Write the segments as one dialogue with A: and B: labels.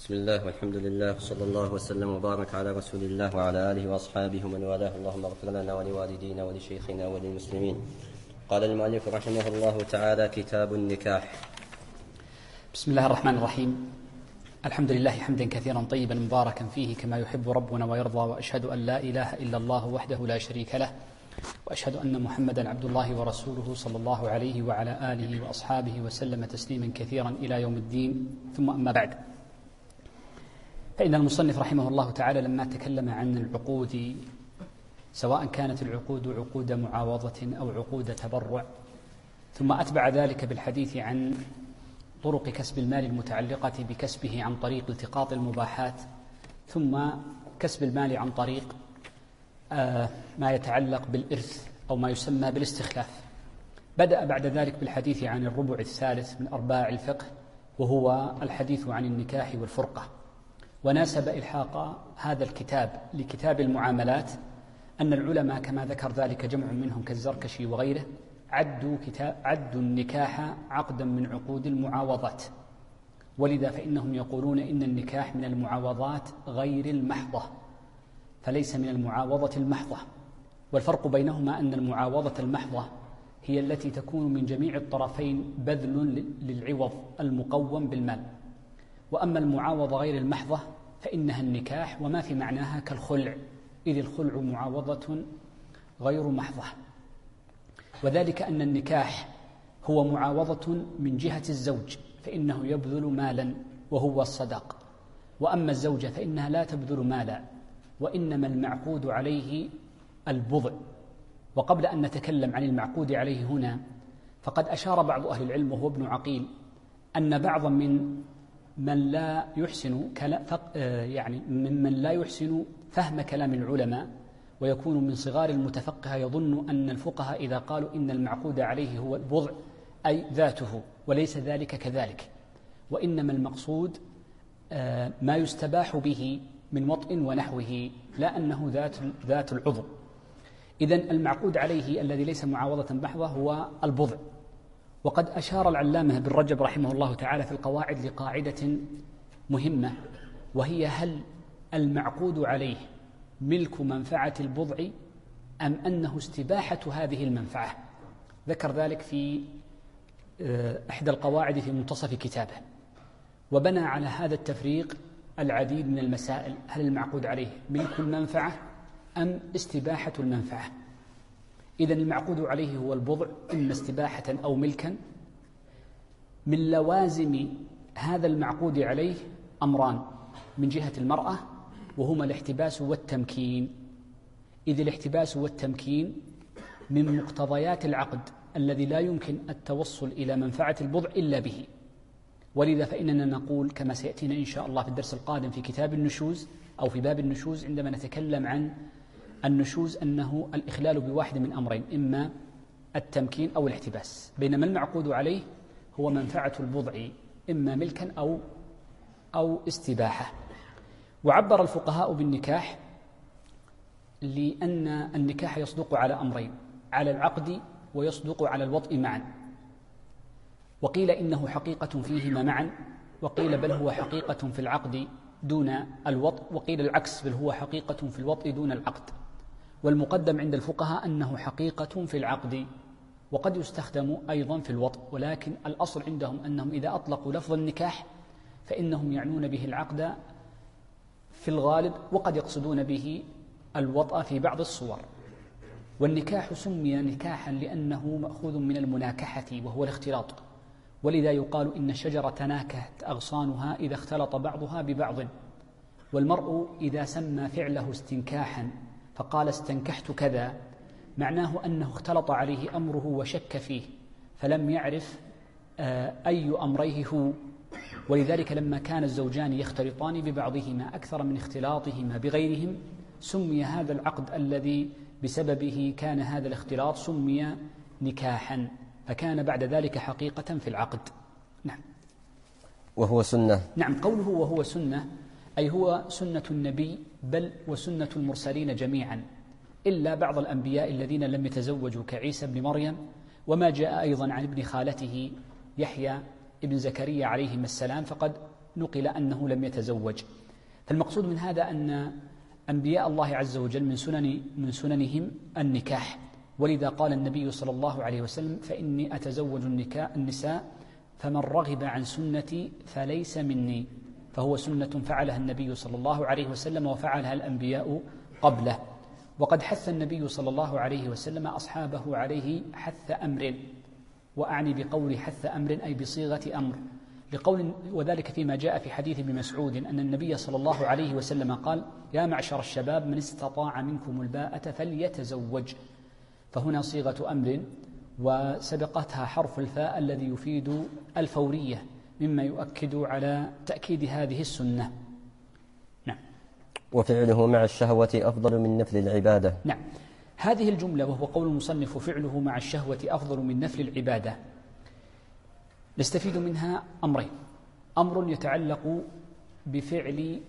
A: بسم الله والحمد لله صلى الله وسلم وبارك على رسول الله وعلى آله وأصحابه ومن والاه. اللهم اغفر لنا ولوالدينا ولشيخنا وللمسلمين. قال المؤلف رحمه الله تعالى: كتاب النكاح.
B: بسم الله الرحمن الرحيم. الحمد لله حمدا كثيرا طيبا مباركا فيه كما يحب ربنا ويرضى، وأشهد أن لا إله إلا الله وحده لا شريك له، وأشهد أن محمدا عبد الله ورسوله صلى الله عليه وعلى آله وأصحابه وسلم تسليما كثيرا إلى يوم الدين. ثم أما بعد، فإن المصنف رحمه الله تعالى لما تكلم عن العقود، سواء كانت العقود عقود معاوضة أو عقود تبرع، ثم أتبع ذلك بالحديث عن طرق كسب المال المتعلقة بكسبه عن طريق التقاط المباحات، ثم كسب المال عن طريق ما يتعلق بالإرث أو ما يسمى بالاستخلاف. بدأ بعد ذلك بالحديث عن الربع الثالث من أرباع الفقه، وهو الحديث عن النكاح والفرقة. وناسب إلحاق هذا الكتاب لكتاب المعاملات أن العلماء كما ذكر ذلك جمع منهم كالزركشي وغيره عدوا النكاح عقدا من عقود المعاوضات، ولذا فإنهم يقولون إن النكاح من المعاوضات غير المحضة، فليس من المعاوضة المحضة. والفرق بينهما أن المعاوضة المحضة هي التي تكون من جميع الطرفين بذل للعوض المقوم بالمال، وأما المعاوضة غير المحضة فإنها النكاح وما في معناها كالخلع، إذ الخلع معاوضة غير محضة. وذلك أن النكاح هو معاوضة من جهة الزوج، فإنه يبذل مالا وهو الصداق، وأما الزوجة فإنها لا تبذل مالا، وإنما المعقود عليه البضع. وقبل أن نتكلم عن المعقود عليه هنا، فقد أشار بعض أهل العلم وهو ابن عقيل أن بعضا ممن لا يحسن فهم كلام العلماء ويكون من صغار المتفقهة يظن أن الفقهاء إذا قالوا إن المعقود عليه هو البضع أي ذاته، وليس ذلك كذلك، وإنما المقصود ما يستباح به من وطء ونحوه، لا أنه ذات العضو. إذن المعقود عليه الذي ليس معاوضة محضة هو البضع. وقد أشار العلامة بن رجب رحمه الله تعالى في القواعد لقاعدة مهمة، وهي: هل المعقود عليه ملك منفعة البضع أم أنه استباحة هذه المنفعة؟ ذكر ذلك في إحدى القواعد في منتصف كتابه، وبنى على هذا التفريق العديد من المسائل: هل المعقود عليه ملك المنفعة أم استباحة المنفعة؟ إذن المعقود عليه هو البضع إما استباحة أو ملكا. من لوازم هذا المعقود عليه أمران من جهة المرأة، وهما الاحتباس والتمكين، إذ الاحتباس والتمكين من مقتضيات العقد الذي لا يمكن التوصل إلى منفعة البضع إلا به. ولذا فإننا نقول كما سيأتينا إن شاء الله في الدرس القادم في كتاب النشوز أو في باب النشوز عندما نتكلم عن النشوز أنه الإخلال بواحد من أمرين: إما التمكين أو الاحتباس، بينما المعقود عليه هو منفعة البضع إما ملكا أو استباحة. وعبر الفقهاء بالنكاح لأن النكاح يصدق على أمرين: على العقد ويصدق على الوطء معا. وقيل إنه حقيقة فيهما معا، وقيل بل هو حقيقة في العقد دون الوطء، وقيل العكس بل هو حقيقة في الوطء دون العقد. والمقدم عند الفقهاء أنه حقيقة في العقد، وقد يستخدم أيضا في الوطء، ولكن الأصل عندهم أنهم إذا أطلقوا لفظ النكاح فإنهم يعنون به العقد في الغالب، وقد يقصدون به الوطء في بعض الصور. والنكاح سمي نكاحا لأنه مأخوذ من المناكحة وهو الاختلاط، ولذا يقال إن الشجرة تناكحت أغصانها إذا اختلط بعضها ببعض. والمرء إذا سمى فعله استنكاحا فقال استنكحت كذا، معناه أنه اختلط عليه أمره وشك فيه فلم يعرف أي أمريه هو. ولذلك لما كان الزوجان يختلطان ببعضهما أكثر من اختلاطهما بغيرهم سمي هذا العقد الذي بسببه كان هذا الاختلاط سمي نكاحا، فكان بعد ذلك حقيقة في العقد. نعم.
A: وهو سنة.
B: نعم، قوله وهو سنة أي هو سنة النبي، بل وسنة المرسلين جميعا، إلا بعض الأنبياء الذين لم يتزوجوا كعيسى بن مريم، وما جاء أيضا عن ابن خالته يحيى ابن زكريا عليهما السلام، فقد نقل أنه لم يتزوج. فالمقصود من هذا أن أنبياء الله عز وجل من سننهم النكاح، ولذا قال النبي صلى الله عليه وسلم: فإني أتزوج النساء فمن رغب عن سنتي فليس مني. فهو سنة فعلها النبي صلى الله عليه وسلم وفعلها الأنبياء قبله. وقد حث النبي صلى الله عليه وسلم أصحابه عليه حث أمر، وأعني بقول حث أمر أي بصيغة أمر، وذلك فيما جاء في حديث ابن مسعود أن النبي صلى الله عليه وسلم قال: يا معشر الشباب من استطاع منكم الباءة فليتزوج. فهنا صيغة أمر وسبقتها حرف الفاء الذي يفيد الفورية، مما يؤكد على تأكيد هذه السنة. نعم.
A: وفعله مع الشهوة أفضل من نفل العبادة.
B: نعم، هذه الجملة وهو قول المصنف: فعله مع الشهوة أفضل من نفل العبادة، نستفيد منها أمرين: أمر يتعلق بفعل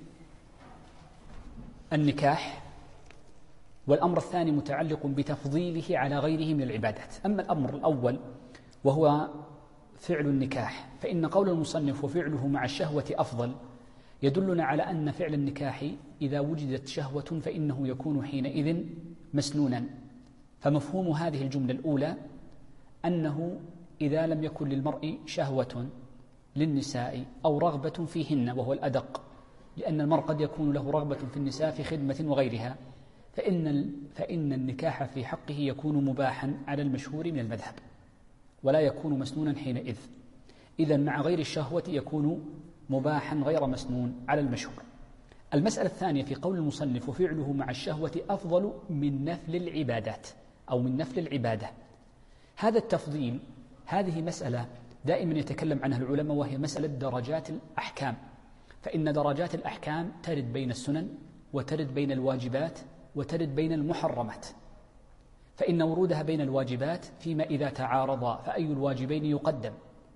B: النكاح، والأمر الثاني متعلق بتفضيله على غيره من العبادات. أما الأمر الأول وهو فعل النكاح، فإن قول المصنف: وفعله مع الشهوة أفضل، يدلنا على أن فعل النكاح إذا وجدت شهوة فإنه يكون حينئذ مسنونا. فمفهوم هذه الجملة الأولى أنه إذا لم يكن للمرء شهوة للنساء أو رغبة فيهن، وهو الأدق، لأن المرء قد يكون له رغبة في النساء في خدمة وغيرها، فإن النكاح في حقه يكون مباحا على المشهور من المذهب، ولا يكون مسنونا حينئذ. إذن مع غير الشهوة يكون مباحا غير مسنون على المشهور. المسألة الثانية في قول المصنف: وفعله مع الشهوة أفضل من نفل العبادات أو من نفل العبادة. هذا التفضيل هذه مسألة دائما يتكلم عنها العلماء، وهي مسألة درجات الأحكام. فإن درجات الأحكام ترد بين السنن، وترد بين الواجبات، وترد بين المحرمات. فإن ورودها بين الواجبات فيما إذا تعارضا فأي الواجبين يقدم،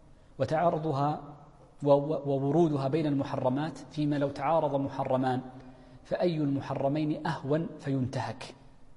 B: وورودها بين المحرمات فيما لو تعارض محرمان فأي المحرمين أهون فينتهك.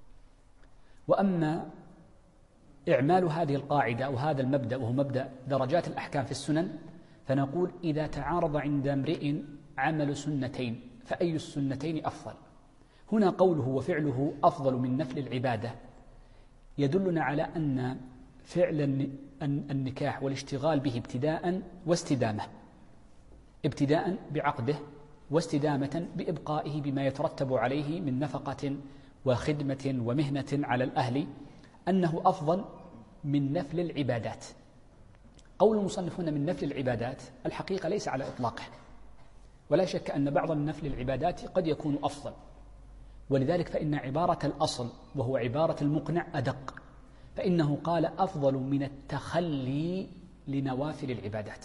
B: وأما إعمال هذه القاعدة أو هذا المبدأ، وهو مبدأ درجات الأحكام في السنن، فنقول: إذا تعارض عند امرئ عمل سنتين فأي السنتين أفضل؟ هنا قوله: وفعله أفضل من نفل العبادة، يدلنا على أن فعل النكاح والاشتغال به ابتداء واستدامة، ابتداء بعقده، واستدامة بإبقائه بما يترتب عليه من نفقة وخدمة ومهنة على الأهل، أنه أفضل من نفل العبادات. قول المصنف هنا من نفل العبادات الحقيقة ليس على إطلاقه، ولا شك أن بعض النفل العبادات قد يكون أفضل، ولذلك فإن عبارة الأصل وهو عبارة المقنع أدق، فإنه قال: أفضل من التخلي لنوافل العبادات.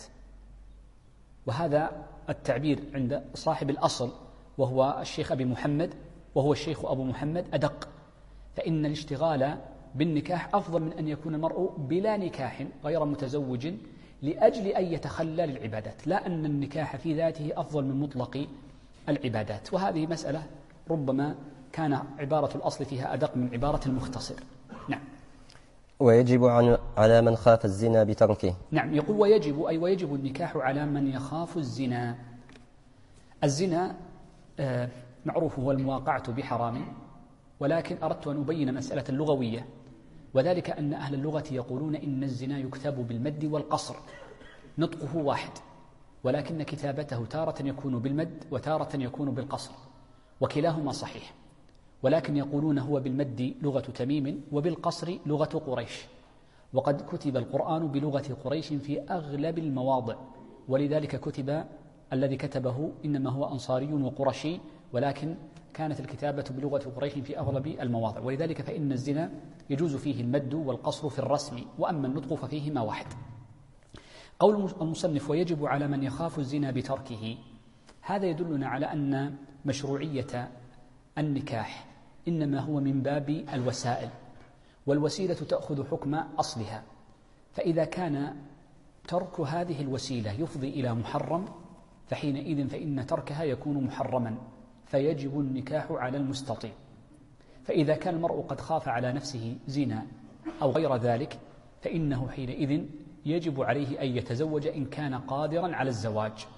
B: وهذا التعبير عند صاحب الأصل وهو الشيخ أبي محمد، وهو الشيخ أبو محمد، أدق. فإن الاشتغال بالنكاح أفضل من أن يكون المرء بلا نكاح غير متزوج لأجل أن يتخلى للعبادات، لا أن النكاح في ذاته أفضل من مطلق العبادات. وهذه مسألة ربما كان عبارة الأصل فيها أدق من عبارة المختصر. نعم.
A: ويجب على من خاف الزنا بتركه.
B: نعم، يقول ويجب النكاح على من يخاف الزنا. الزنا معروف هو المواقعة بحرام، ولكن أردت أن أبين مسألة لغوية، وذلك أن أهل اللغة يقولون إن الزنا يكتب بالمد والقصر، نطقه واحد، ولكن كتابته تارة يكون بالمد وتارة يكون بالقصر، وكلاهما صحيح، ولكن يقولون هو بالمد لغة تميم وبالقصر لغة قريش، وقد كتب القرآن بلغة قريش في أغلب المواضع، ولذلك كتب الذي كتبه إنما هو أنصاري وقرشي، ولكن كانت الكتابة بلغة قريش في أغلب المواضع، ولذلك فإن الزنا يجوز فيه المد والقصر في الرسم، وأما النطق ففيهما واحد. قول المصنف ويجب على من يخاف الزنا بتركه، هذا يدلنا على أن مشروعية النكاح إنما هو من باب الوسائل، والوسيلة تأخذ حكم أصلها، فإذا كان ترك هذه الوسيلة يفضي إلى محرم فحينئذ فإن تركها يكون محرما، فيجب النكاح على المستطيع. فإذا كان المرء قد خاف على نفسه زنا أو غير ذلك فإنه حينئذ يجب عليه أن يتزوج إن كان قادرا على الزواج،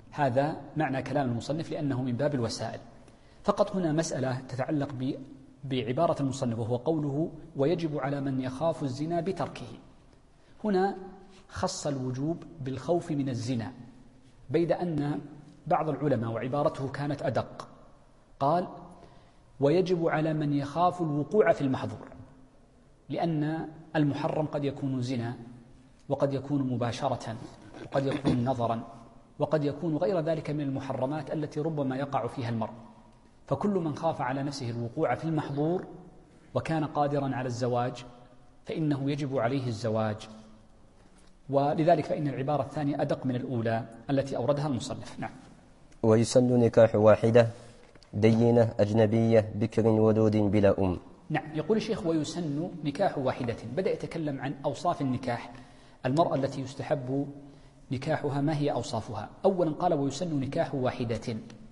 B: هذا معنى كلام المصنف لأنه من باب الوسائل. فقط هنا مسألة تتعلق بعبارة المصنف، وهو قوله ويجب على من يخاف الزنا بتركه. هنا خص الوجوب بالخوف من الزنا، بيد أن بعض العلماء وعبارته كانت أدق، قال ويجب على من يخاف الوقوع في المحظور، لأن المحرم قد يكون زنا، وقد يكون مباشرة، وقد يكون نظرا، وقد يكون غير ذلك من المحرمات التي ربما يقع فيها المرء. فكل من خاف على نفسه الوقوع في المحظور وكان قادرا على الزواج فإنه يجب عليه الزواج. ولذلك فإن العبارة الثانية أدق من الأولى التي أوردها المصنف. نعم.
A: ويسن نكاح واحدة دينة أجنبية بكر ولود بلا أم.
B: نعم. يقول الشيخ ويسن نكاح واحدة، بدأ يتكلم عن أوصاف النكاح، المرأة التي يستحب نكاحها ما هي أوصافها. أولا قال ويسن نكاح واحدة،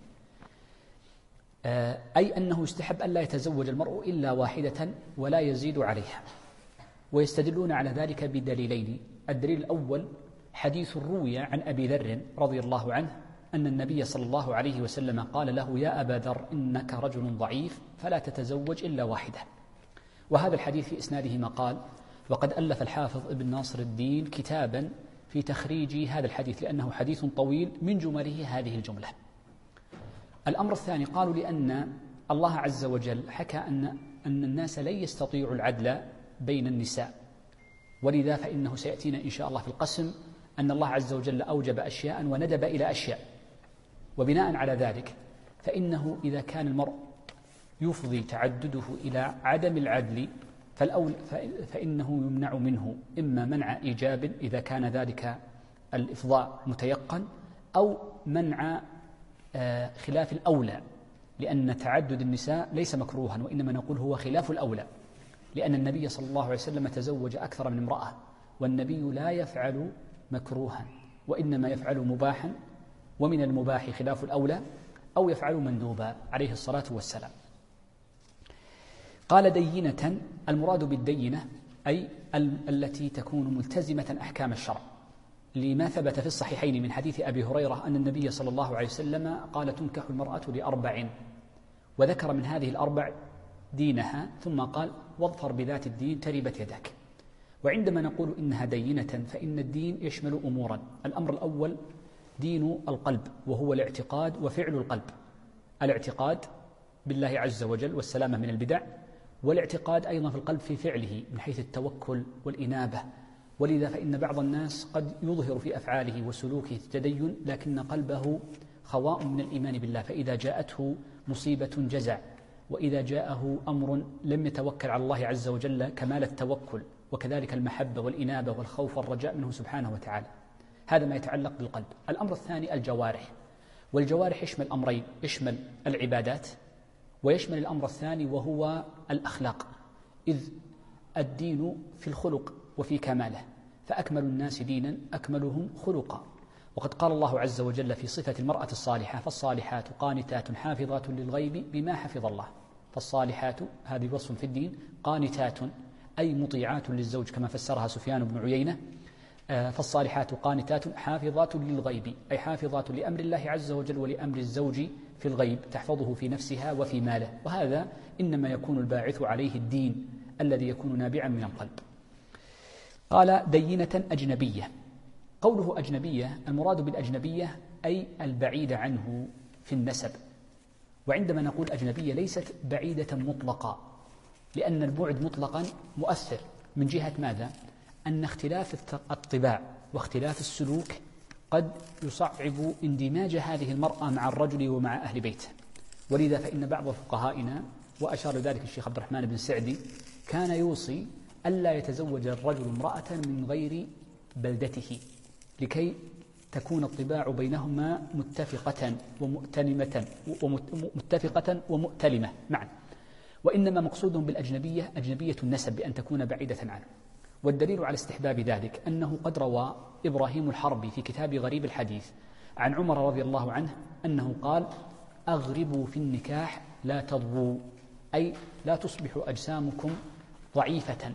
B: أي أنه يستحب ألا يتزوج المرء إلا واحدة ولا يزيد عليها. ويستدلون على ذلك بدليلين. الدليل الأول حديث روي عن أبي ذر رضي الله عنه أن النبي صلى الله عليه وسلم قال له يا أبا ذر إنك رجل ضعيف فلا تتزوج إلا واحدة. وهذا الحديث في إسناده مقال، وقد ألف الحافظ ابن ناصر الدين كتابا في تخريج هذا الحديث لأنه حديث طويل، من جمله هذه الجملة. الأمر الثاني قالوا لأن الله عز وجل حكى أن الناس لن يستطيعوا العدل بين النساء، ولذا فإنه سيأتينا إن شاء الله في القسم أن الله عز وجل أوجب أشياء وندب إلى أشياء، وبناء على ذلك فإنه إذا كان المرء يفضي تعدده إلى عدم العدل فإنه يمنع منه إما منع إيجاب إذا كان ذلك الإفضاء متيقن، أو منع خلاف الأولى، لأن تعدد النساء ليس مكروها، وإنما نقول هو خلاف الأولى، لأن النبي صلى الله عليه وسلم تزوج أكثر من امرأة، والنبي لا يفعل مكروها وإنما يفعل مباحا، ومن المباح خلاف الأولى، أو يفعل مندوبا عليه الصلاة والسلام. قال دينة، المراد بالدينة أي التي تكون ملتزمة أحكام الشرع، لما ثبت في الصحيحين من حديث أبي هريرة أن النبي صلى الله عليه وسلم قال تنكح المرأة ل4، وذكر من هذه ال4 دينها، ثم قال واظفر بذات الدين تربت يدك. وعندما نقول إنها دينة فإن الدين يشمل أمورا. الأمر الأول دين القلب، وهو الاعتقاد وفعل القلب، الاعتقاد بالله عز وجل والسلامة من البدع، والاعتقاد أيضا في القلب في فعله من حيث التوكل والإنابة. ولذا فإن بعض الناس قد يظهر في أفعاله وسلوكه التدين لكن قلبه خواء من الإيمان بالله، فإذا جاءته مصيبة جزع، وإذا جاءه أمر لم يتوكل على الله عز وجل كمال التوكل، وكذلك المحبة والإنابة والخوف والرجاء منه سبحانه وتعالى. هذا ما يتعلق بالقلب. الأمر الثاني الجوارح، والجوارح يشمل أمرين، يشمل العبادات ويشمل الأمر الثاني وهو الأخلاق، إذ الدين في الخلق وفي كماله، فأكمل الناس دينا أكملهم خلقا. وقد قال الله عز وجل في صفة المرأة الصالحة فالصالحات قانتات حافظات للغيب بما حفظ الله. فالصالحات هذه وصف في الدين، قانتات أي مطيعات للزوج كما فسرها سفيان بن عيينة. فالصالحات قانتات حافظات للغيب أي حافظات لأمر الله عز وجل ولأمر الزوج في الغيب، تحفظه في نفسها وفي ماله، وهذا إنما يكون الباعث عليه الدين الذي يكون نابعا من القلب. قال دينة أجنبية. قوله أجنبية المراد بالأجنبية أي البعيد عنه في النسب. وعندما نقول أجنبية ليست بعيدة مطلقة، لأن البعد مطلقا مؤثر من جهة ماذا؟ أن اختلاف الطباع واختلاف السلوك قد يصعب اندماج هذه المرأة مع الرجل ومع أهل بيته. ولذا فإن بعض فقهائنا، وأشار لذلك الشيخ عبد الرحمن بن سعدي، كان يوصي ألا يتزوج الرجل امرأة من غير بلدته لكي تكون الطباع بينهما متفقة ومؤتلمة معا. وإنما مقصودهم بالأجنبية أجنبية النسب بأن تكون بعيدة عنه. والدليل على استحباب ذلك أنه قد روى إبراهيم الحربي في كتاب غريب الحديث عن عمر رضي الله عنه أنه قال أغربوا في النكاح لا تضووا، أي لا تصبح أجسامكم ضعيفة،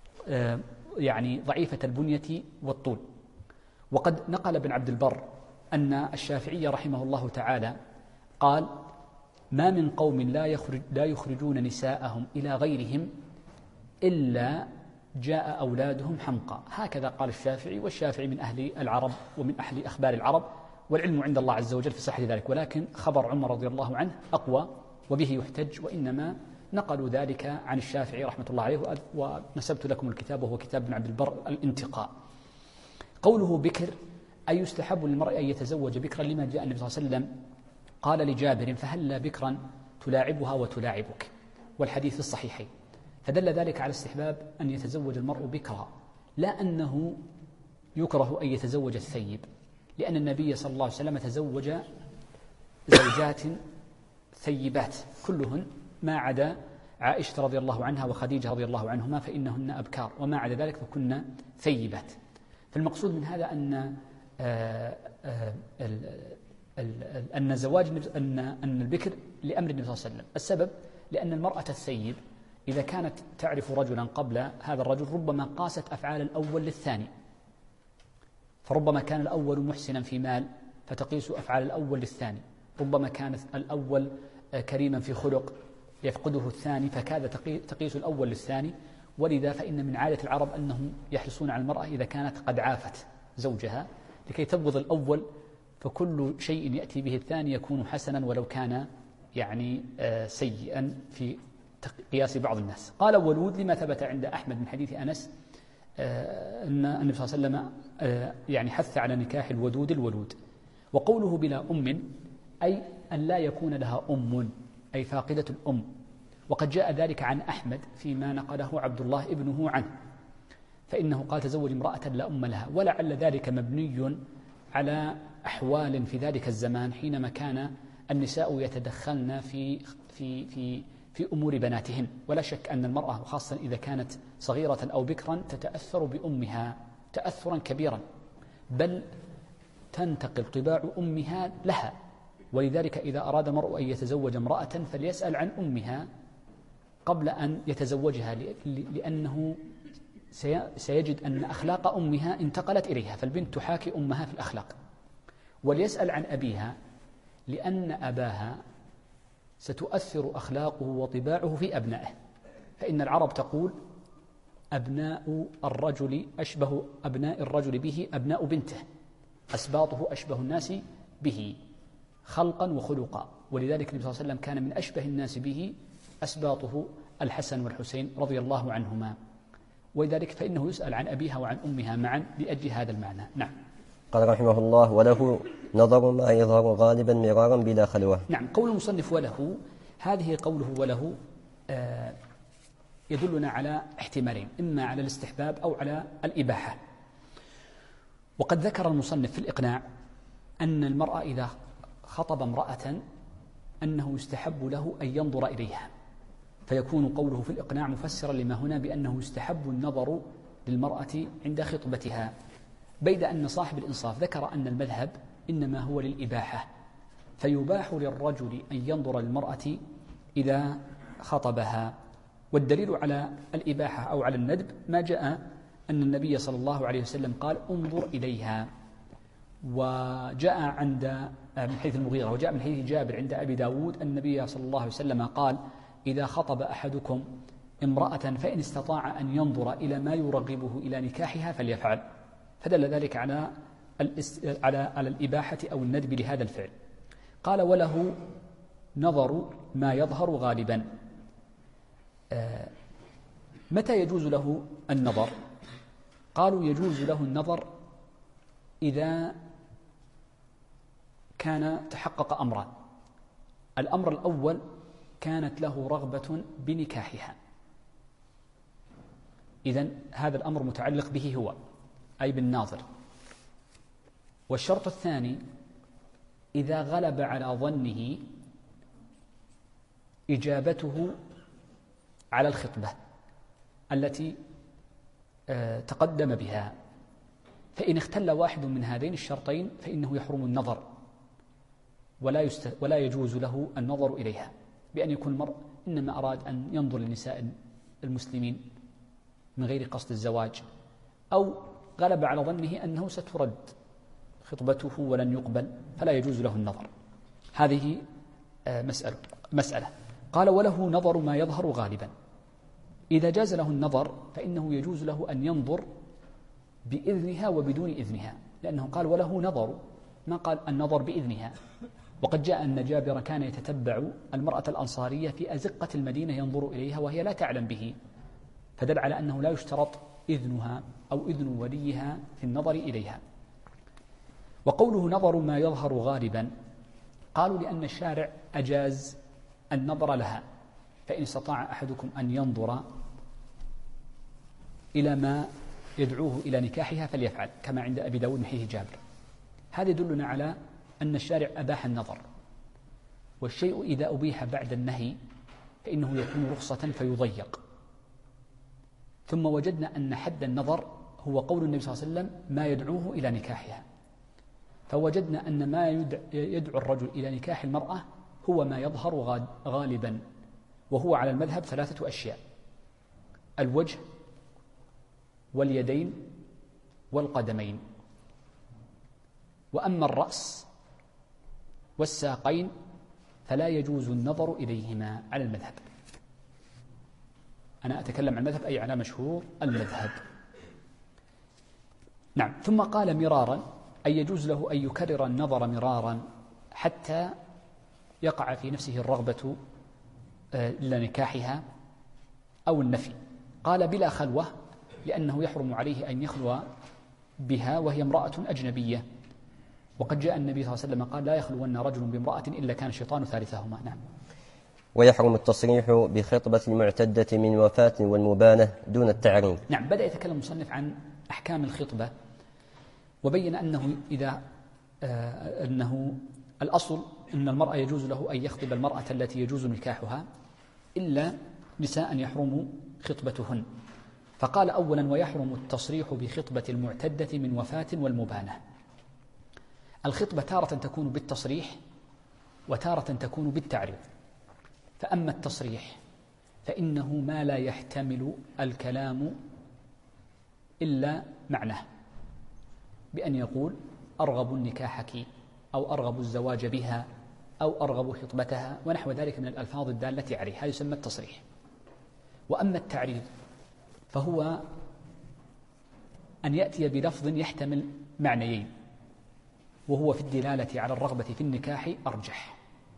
B: يعني ضعيفة البنية والطول. وقد نقل ابن عبد البر أن الشافعي رحمه الله تعالى قال: ما من قوم لا يخرجون نساءهم إلى غيرهم إلا جاء أولادهم حمقى. هكذا قال الشافعي، والشافعي من أهل العرب ومن أهل أخبار العرب، والعلم عند الله عز وجل في صحة ذلك، ولكن خبر عمر رضي الله عنه أقوى وبه يحتج، وإنما نقلوا ذلك عن الشافعي رحمة الله عليه، ونسبت لكم الكتاب وهو كتاب ابن عبد البر الانتقاء. قوله بكر أي يستحب للمرء أن يتزوج بكرا، لما جاء النبي صلى الله عليه وسلم قال لجابر: فهلا بكرا تلاعبها وتلاعبك، والحديث في الصحيحين، فدل ذلك على استحباب أن يتزوج المرء بكرا، لا أنه يكره أن يتزوج الثيب، لأن النبي صلى الله عليه وسلم تزوج زوجات ثيبات كلهن ما عدا عائشة رضي الله عنها وخديجة رضي الله عنهما، فإنهن أبكار، وما عدا ذلك فكن ثيبات. فالمقصود من هذا أن زواج أن البكر لأمر النبي صلى الله عليه وسلم. السبب لأن المرأة الثيب إذا كانت تعرف رجلا قبل هذا الرجل ربما قاست أفعال الأول للثاني، فربما كان الأول محسنا في مال فتقيس أفعال الأول للثاني، ربما كان الأول كريما في خلق يفقده الثاني فكاد تقيس الأول للثاني. ولذا فإن من عادة العرب أنهم يحرصون على المرأة إذا كانت قد عافت زوجها لكي تبغض الأول، فكل شيء يأتي به الثاني يكون حسنا ولو كان سيئا في قياس بعض الناس. قال ولود لما ثبت عند أحمد من حديث أنس أن النبي صلى الله عليه وسلم حث على نكاح الولود. وقوله بلا أم أي أن لا يكون لها أم، أي فاقدة الأم، وقد جاء ذلك عن أحمد فيما نقله عبد الله ابنه عنه، فإنه قال: تزوج امرأة لا أم لها. ولعل ذلك مبني على أحوال في ذلك الزمان حينما كان النساء يتدخلن في أمور بناتهن، ولا شك أن المرأة خاصة إذا كانت صغيرة أو بكرا تتأثر بأمها تأثرا كبيرا، بل تنتقل طباع أمها لها. ولذلك إذا أراد المرء أن يتزوج امرأة فليسأل عن أمها قبل أن يتزوجها، لأنه سيجد أن أخلاق أمها انتقلت إليها، فالبنت تحاكي أمها في الأخلاق. وليسأل عن أبيها لأن أباها ستؤثر أخلاقه وطباعه في أبنائه، فإن العرب تقول: أبناء الرجل أشبه أبناء الرجل به أبناء بنته، أسباطه أشبه الناس به خلقا وخلقا. ولذلك النبي صلى الله عليه وسلم كان من أشبه الناس به أسباطه الحسن والحسين رضي الله عنهما، ولذلك فإنه يسأل عن أبيها وعن أمها معا لأجل هذا المعنى. نعم.
A: قال رحمه الله: وله نظر ما يظهر غالبا مرارا بلا خلوة.
B: نعم. قول المصنف وله، هذه قوله وله يدلنا على احتمالين، إما على الاستحباب أو على الإباحة. وقد ذكر المصنف في الإقناع أن المرأة إذا خطب امرأة أنه يستحب له أن ينظر إليها، فيكون قوله في الإقناع مفسرا لما هنا بأنه يستحب النظر للمرأة عند خطبتها، بيد أن صاحب الإنصاف ذكر أن المذهب إنما هو للإباحة، فيباح للرجل أن ينظر للمرأة إذا خطبها. والدليل على الإباحة أو على الندب ما جاء أن النبي صلى الله عليه وسلم قال: انظر إليها. وجاء من حديث المغيرة، وجاء من حديث جابر عند أبي داود أن النبي صلى الله عليه وسلم قال: إذا خطب أحدكم امرأة فإن استطاع أن ينظر إلى ما يرغبه إلى نكاحها فليفعل. فدل ذلك على الإباحة أو الندب لهذا الفعل. قال: وله نظر ما يظهر غالبا. متى يجوز له النظر؟ قالوا: يجوز له النظر إذا كان تحقق أمران. الأمر الأول: كانت له رغبة بنكاحها، إذن هذا الأمر متعلق به هو، أي بالناظر. والشرط الثاني: إذا غلب على ظنه إجابته على الخطبة التي تقدم بها، فإن اختل واحد من هذين الشرطين فإنه يحرم النظر ولا يجوز له النظر إليها، بأن يكون المرء إنما أراد أن ينظر لنساء المسلمين من غير قصد الزواج، أو غلب على ظنه أنه سترد خطبته ولن يقبل فلا يجوز له النظر. هذه مسألة. قال وله نظر ما يظهر غالبا. إذا جاز له النظر فإنه يجوز له أن ينظر بإذنها وبدون إذنها، لأنه قال وله نظر، ما قال النظر بإذنها. وقد جاء أن جابر كان يتتبع المرأة الأنصارية في أزقة المدينة ينظر إليها وهي لا تعلم به، فدل على أنه لا يشترط إذنها أو إذن وليها في النظر إليها. وقوله نظر ما يظهر غالبا قالوا لأن الشارع أجاز النظر لها، فإن استطاع أحدكم أن ينظر إلى ما يدعوه إلى نكاحها فليفعل، كما عند أبي داود من حديث جابر. هذا يدلنا على أن الشارع أباح النظر، والشيء إذا أبيح بعد النهي فإنه يكون رخصة فيضيق. ثم وجدنا أن حد النظر هو قول النبي صلى الله عليه وسلم ما يدعوه إلى نكاحها، فوجدنا أن ما يدعو الرجل إلى نكاح المرأة هو ما يظهر غالبا، وهو على المذهب 3 أشياء: الوجه واليدين والقدمين. وأما الرأس والساقين فلا يجوز النظر إليهما على المذهب. أنا أتكلم عن المذهب أي على مشهور المذهب. نعم. ثم قال مرارا، أي يجوز له أن يكرر النظر مرارا حتى يقع في نفسه الرغبة لنكاحها أو النفي. قال بلا خلوة، لأنه يحرم عليه أن يخلو بها وهي امرأة أجنبية، وقد جاء النبي صلى الله عليه وسلم قال لا يخلون رجل بامرأة إلا كان الشيطان ثالثهما. نعم.
A: ويحرم التصريح بخطبة المعتدة من وفاة والمبانة دون التعريض.
B: نعم. بدأ يتكلم المصنف عن أحكام الخطبة، وبين أنه الأصل أن المرأة يجوز له أن يخطب المرأة التي يجوز نكاحها إلا نساء يحرم خطبتهن. فقال أولا ويحرم التصريح بخطبة المعتدة من وفاة والمبانة. الخطبة تارة تكون بالتصريح وتارة تكون بالتعريض. فأما التصريح فإنه ما لا يحتمل الكلام إلا معناه، بأن يقول أرغب نكاحك أو أرغب الزواج بها أو أرغب خطبتها ونحو ذلك من الألفاظ الدالة عليه، هذا يسمى التصريح. وأما التعريض فهو أن يأتي بلفظ يحتمل معنيين، وهو في الدلالة على الرغبة في النكاح أرجح.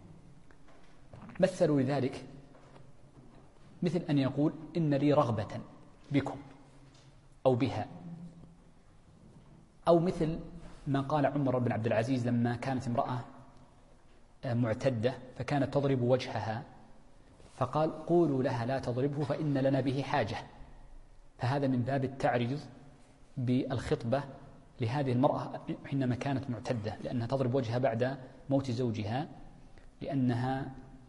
B: مثلوا لذلك مثل أن يقول إن لي رغبة بكم أو بها، أو مثل ما قال عمر بن عبد العزيز لما كانت امرأة معتدة فكانت تضرب وجهها، فقال قولوا لها لا تضربه فإن لنا به حاجة. فهذا من باب التعريض بالخطبة لهذه المرأة حينما كانت معتدة، لأنها تضرب وجهها بعد موت زوجها، لأنها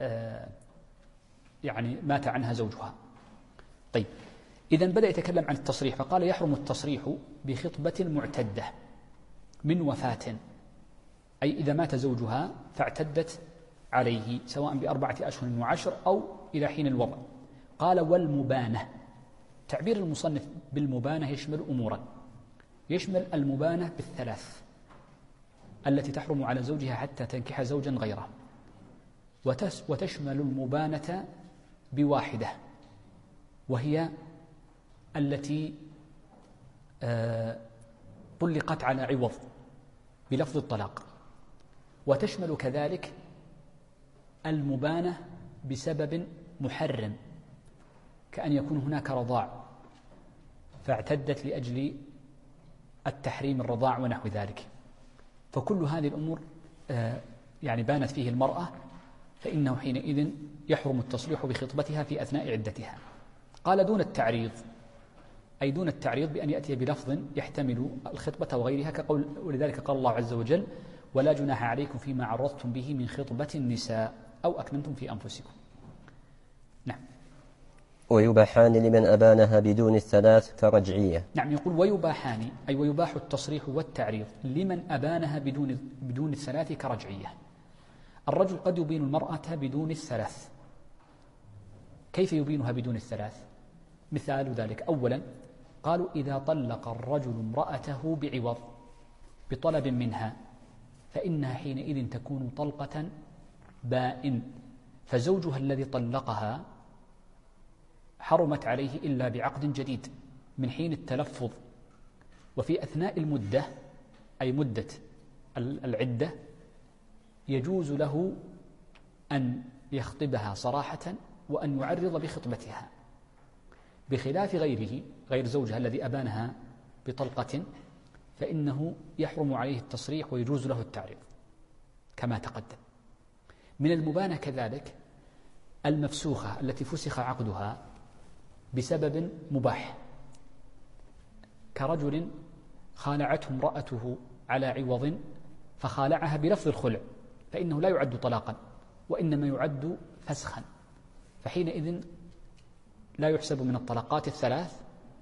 B: يعني مات عنها زوجها. طيب، إذن بدأ يتكلم عن التصريح، فقال يحرم التصريح بخطبة المعتدة من وفاة، أي إذا مات زوجها فاعتدت عليه سواء ب4 أشهر و10 أو إلى حين الوضع. قال والمبانة. تعبير المصنف بالمبانة يشمل أمورا، يشمل المبانة ب3 التي تحرم على زوجها حتى تنكح زوجا غيره، وتشمل المبانة ب1 وهي التي طلقت على عوض بلفظ الطلاق، وتشمل كذلك المبانة بسبب محرم كأن يكون هناك رضاع فاعتدت لأجل التحريم الرضاع ونحو ذلك. فكل هذه الأمور يعني بانت فيه المرأة، فإنه حينئذ يحرم التصريح بخطبتها في أثناء عدتها. قال دون التعريض، أي دون التعريض بأن يأتي بلفظ يحتمل الخطبة وغيرها، ولذلك قال الله عز وجل ولا جناح عليكم فيما عرضتم به من خطبة النساء أو أكننتم في أنفسكم. نعم.
A: ويباحان لمن أبانها بدون الثلاث كرجعية.
B: نعم، يقول ويباحان، أي ويباح التصريح والتعريض لمن أبانها بدون الثلاث كرجعية. الرجل قد يبين المرأة بدون الثلاث. كيف يبينها بدون الثلاث؟ مثال ذلك أولا قالوا إذا طلق الرجل امرأته بعوض، بطلب منها فإنها حينئذ تكون طلقة بائن، فزوجها الذي طلقها حرمت عليه إلا بعقد جديد من حين التلفظ. وفي أثناء المدة أي مدة العدة يجوز له أن يخطبها صراحة وأن يعرض بخطبتها، بخلاف غيره غير زوجها الذي أبانها بطلقة فإنه يحرم عليه التصريح ويجوز له التعريض كما تقدم. من المبانة كذلك المفسوخة التي فسخ عقدها بسبب مباح، كرجل خالعته امرأته على عوض فخالعها بلفظ الخلع، فإنه لا يعد طلاقا وإنما يعد فسخا، فحينئذ لا يحسب من الطلاقات الثلاث،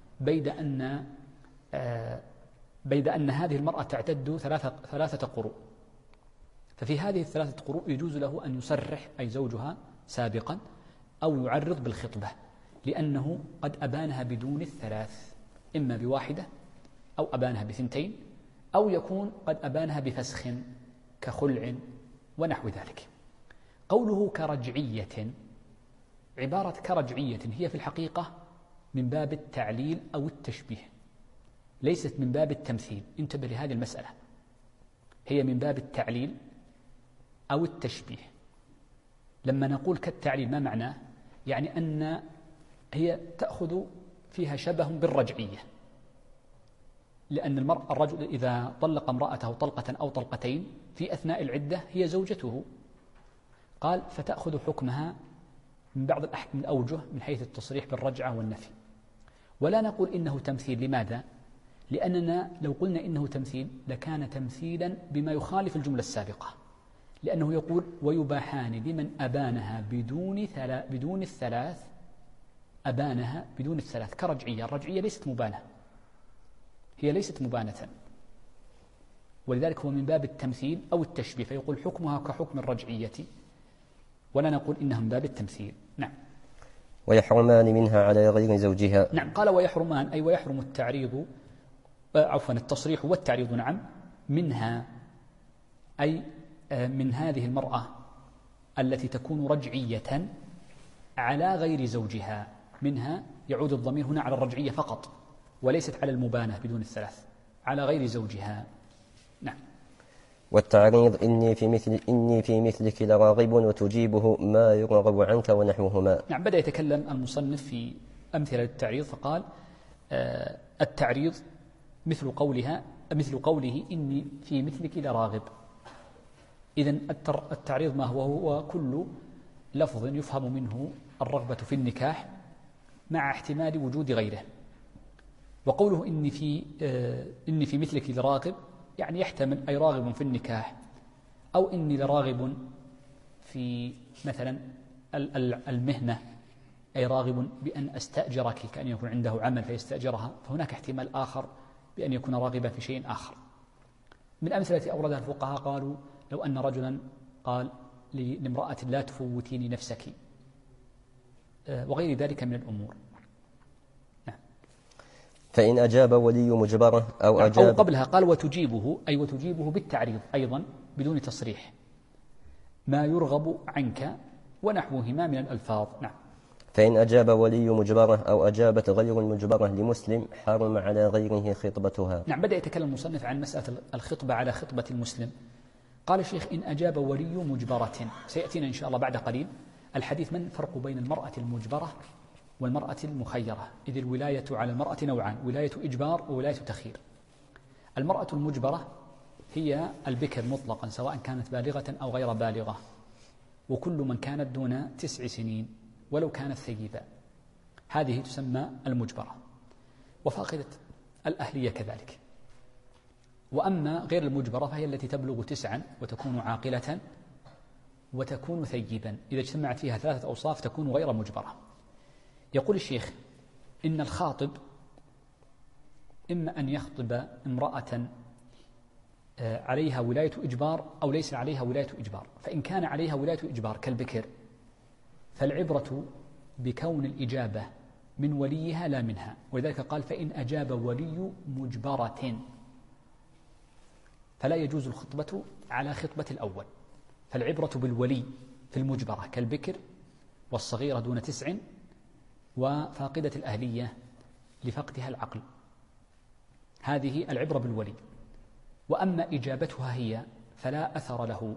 B: بيد أن هذه المرأة تعتد ثلاثة قروء. ففي هذه الثلاثة قروء يجوز له أن يصرح أي زوجها سابقا أو يعرض بالخطبة، لأنه قد أبانها بدون الثلاث، إما بواحدة أو أبانها بثنتين أو يكون قد أبانها بفسخ كخلع ونحو ذلك. قوله كرجعية، عبارة كرجعية هي في الحقيقة من باب التعليل أو التشبيه، ليست من باب التمثيل. انتبه لهذه المسألة، هي من باب التعليل أو التشبيه. لما نقول كالتعليل ما معناه؟ يعني أن هي تأخذ فيها شبه بالرجعية، لأن الرجل إذا طلق امرأته طلقة أو طلقتين في أثناء العدة هي زوجته، قال فتأخذ حكمها من بعض الأوجه من حيث التصريح بالرجعة والنفي. ولا نقول إنه تمثيل. لماذا؟ لأننا لو قلنا إنه تمثيل لكان تمثيلا بما يخالف الجملة السابقة، لأنه يقول ويباحان لمن أبانها بدون الثلاث، أبانها بدون الثلاث كرجعية. الرجعية ليست مبانة، هي ليست مبانة، ولذلك هو من باب التمثيل أو التشبيه، فيقول حكمها كحكم الرجعية، ولا نقول إنها من باب التمثيل. نعم.
A: ويحرمان منها على غير زوجها.
B: نعم، قال ويحرمان أي ويحرم التعريض التصريح والتعريض، نعم، منها أي من هذه المرأة التي تكون رجعية على غير زوجها. منها يعود الضمير هنا على الرجعية فقط وليست على المبانة بدون الثلاث، على غير زوجها. نعم.
A: والتعريض إني في مثلك لراغب وتجيبه ما يرغب عنك ونحوهما.
B: نعم، بدأ يتكلم المصنف في أمثلة للتعريض فقال التعريض مثل قوله إني في مثلك لراغب. إذن التعريض ما هو كل لفظ يفهم منه الرغبة في النكاح مع احتمال وجود غيره. وقوله إني في مثلك لراغب يعني يحتمل أي راغب في النكاح، أو إني لراغب في مثلا المهنة، أي راغب بأن أستأجرك كأن يكون عنده عمل فيستأجرها، فهناك احتمال آخر بأن يكون راغبا في شيء آخر. من أمثلة أوردها الفقهاء قالوا لو أن رجلا قال لامرأة لا تفوتيني نفسك، وغير ذلك من الأمور. نعم.
A: فإن أجاب ولي مجبرة أو
B: قبلها قال وتجيبه، أي وتجيبه بالتعريض أيضا بدون تصريح ما يرغب عنك ونحوهما من الألفاظ. نعم.
A: فإن أجاب ولي مجبرة أو أجابت غير المجبرة لمسلم حرم على غيره خطبتها.
B: نعم، بدأ يتكلم المصنف عن مسألة الخطبة على خطبة المسلم. قال الشيخ إن أجاب ولي مجبرة، سيأتينا إن شاء الله بعد قليل الحديث من الفرق بين المرأة المجبرة والمرأة المخيرة، إذ الولاية على المرأة نوعان: ولاية إجبار وولاية تخيير. المرأة المجبرة هي البكر مطلقا سواء كانت بالغة أو غير بالغة، وكل من كانت دون 9 سنين ولو كانت ثيبة، هذه تسمى المجبرة، وفاقدة الأهلية كذلك. وأما غير المجبرة فهي التي تبلغ 9 وتكون عاقلة وتكون ثيبا، إذا اجتمعت فيها 3 أوصاف تكون غير مجبرة. يقول الشيخ إن الخاطب إما أن يخطب امرأة عليها ولاية إجبار أو ليس عليها ولاية إجبار. فإن كان عليها ولاية إجبار كالبكر فالعبرة بكون الإجابة من وليها لا منها، ولذلك قال فإن أجاب ولي مجبرة. فلا يجوز الخطبة على خطبة الأول، فالعبرة بالولي في المجبرة كالبكر والصغيرة دون 9 وفاقدة الأهلية لفقدها العقل، هذه العبرة بالولي. وأما إجابتها هي فلا أثر له،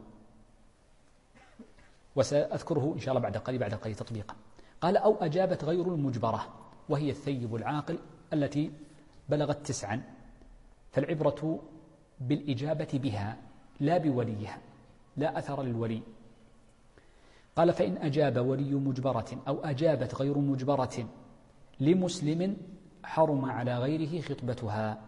B: وسأذكره إن شاء الله بعد قليل تطبيقا. قال أو أجابت غير المجبرة وهي الثيب العاقل التي بلغت 9، فالعبرة بالإجابة بها لا بوليها، لا أثر للولي. قال فإن أجاب ولي مجبرة أو أجابت غير مجبرة لمسلم حرم على غيره خطبتها.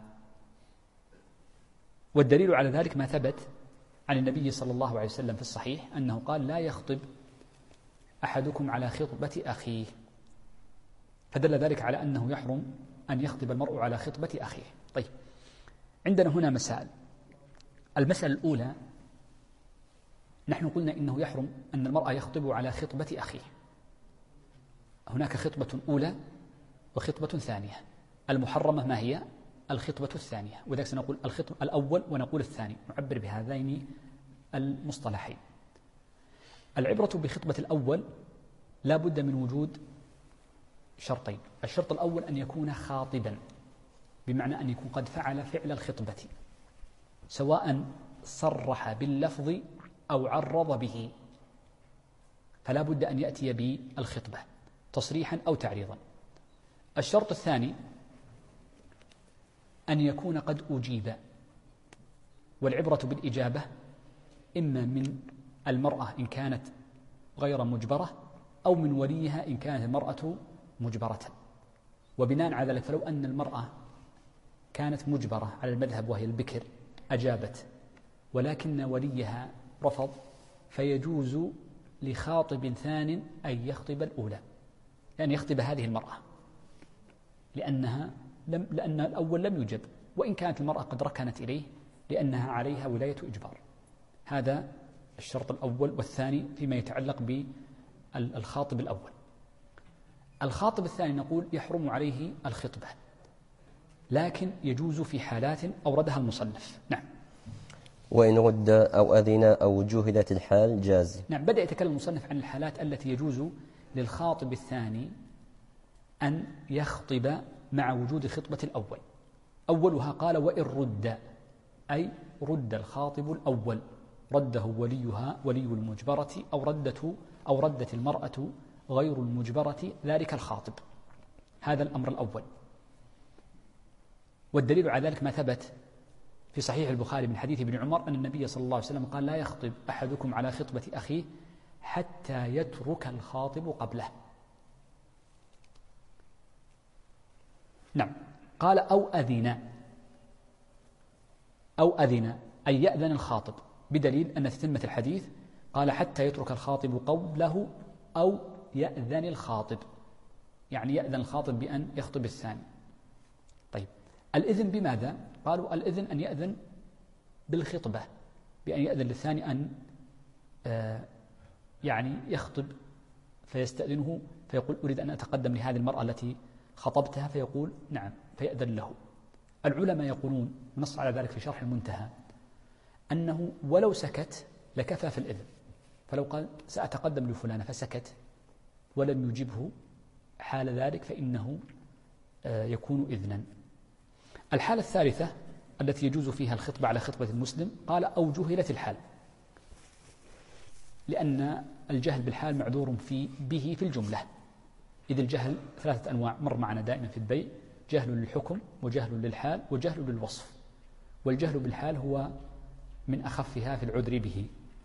B: والدليل على ذلك ما ثبت عن النبي صلى الله عليه وسلم في الصحيح أنه قال لا يخطب أحدكم على خطبة أخيه، فدل ذلك على أنه يحرم أن يخطب المرء على خطبة أخيه. طيب، عندنا هنا مسائل. المسألة الأولى، نحن قلنا إنه يحرم أن المرأة يخطب على خطبة أخيه. هناك خطبة أولى وخطبة ثانية. المحرمة ما هي؟ الخطبة الثانية، وذلك سنقول الخطبة الأول ونقول الثاني، نعبر بهذين المصطلحين. العبرة بخطبة الأول لا بد من وجود شرطين. الشرط الأول أن يكون خاطبا، بمعنى أن يكون قد فعل فعل الخطبة، سواء صرح باللفظ أو عرض به، فلا بد أن يأتي بالخطبة تصريحا أو تعريضا. الشرط الثاني أن يكون قد أجيب، والعبرة بالإجابة إما من المرأة إن كانت غير مجبرة أو من وليها إن كانت المرأة مجبرة. وبناء على ذلك فلو أن المرأة كانت مجبرة على المذهب وهي البكر أجابت ولكن وليها رفض، فيجوز لخاطب ثان أن يخطب الأولى، يعني يخطب هذه المرأة، لأن الأول لم يجب، وإن كانت المرأة قد ركنت إليه لأنها عليها ولاية إجبار. هذا الشرط الأول والثاني فيما يتعلق بالخاطب الأول. الخاطب الثاني نقول يحرم عليه الخطبة، لكن يجوز في حالات أوردها المصنف. نعم.
A: وإن رد أو أذن أو جهلت الحال جاز.
B: نعم، بدأ يتكلم المصنف عن الحالات التي يجوز للخاطب الثاني أن يخطب مع وجود خطبة الأول. أولها قال وإن رد، أي رد الخاطب الأول، رده وليها ولي المجبرة أو ردت المرأة غير المجبرة ذلك الخاطب. هذا الأمر الأول. والدليل على ذلك ما ثبت في صحيح البخاري من حديث ابن عمر أن النبي صلى الله عليه وسلم قال لا يخطب أحدكم على خطبة أخيه حتى يترك الخاطب قبله. نعم. قال أو أذن أي يأذن الخاطب، بدليل أن تتمة الحديث قال حتى يترك الخاطب قبله أو يأذن الخاطب، يعني يأذن الخاطب بأن يخطب الثاني. طيب، الإذن بماذا؟ قالوا الإذن أن يأذن بالخطبة، بأن يأذن للثاني أن يعني يخطب، فيستأذنه فيقول أريد أن أتقدم لهذه المرأة التي خطبتها، فيقول نعم، فيأذن له. العلماء يقولون، نص على ذلك في شرح المنتهى، أنه ولو سكت لكفى في الإذن، فلو قال سأتقدم لفلانة فسكت ولم يجبه حال ذلك فإنه يكون إذنا. الحالة الثالثة التي يجوز فيها الخطبة على خطبة المسلم قال أو جهلت الحال، لأن الجهل بالحال معذور به في الجملة، إذ الجهل 3 أنواع مر معنا دائما في البيع: جهل للحكم وجهل للحال وجهل للوصف. والجهل بالحال هو من أخفها في العذر به،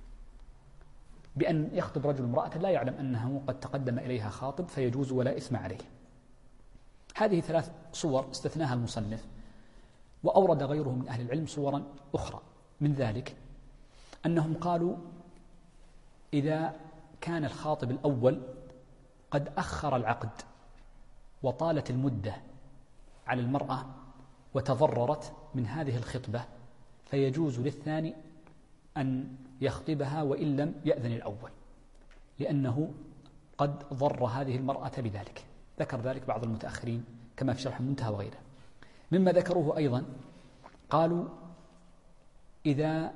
B: بأن يخطب رجل امرأة لا يعلم أنه قد تقدم إليها خاطب فيجوز ولا إثم عليه. هذه 3 صور استثناها المصنف، وأورد غيره من أهل العلم صورا أخرى. من ذلك أنهم قالوا إذا كان الخاطب الأول قد أخر العقد وطالت المدة على المرأة وتضررت من هذه الخطبة، فيجوز للثاني أن يخطبها وإن لم يأذن الأول، لأنه قد ضر هذه المرأة بذلك. ذكر ذلك بعض المتأخرين كما في شرح المنتهى وغيره. مما ذكروه أيضا قالوا إذا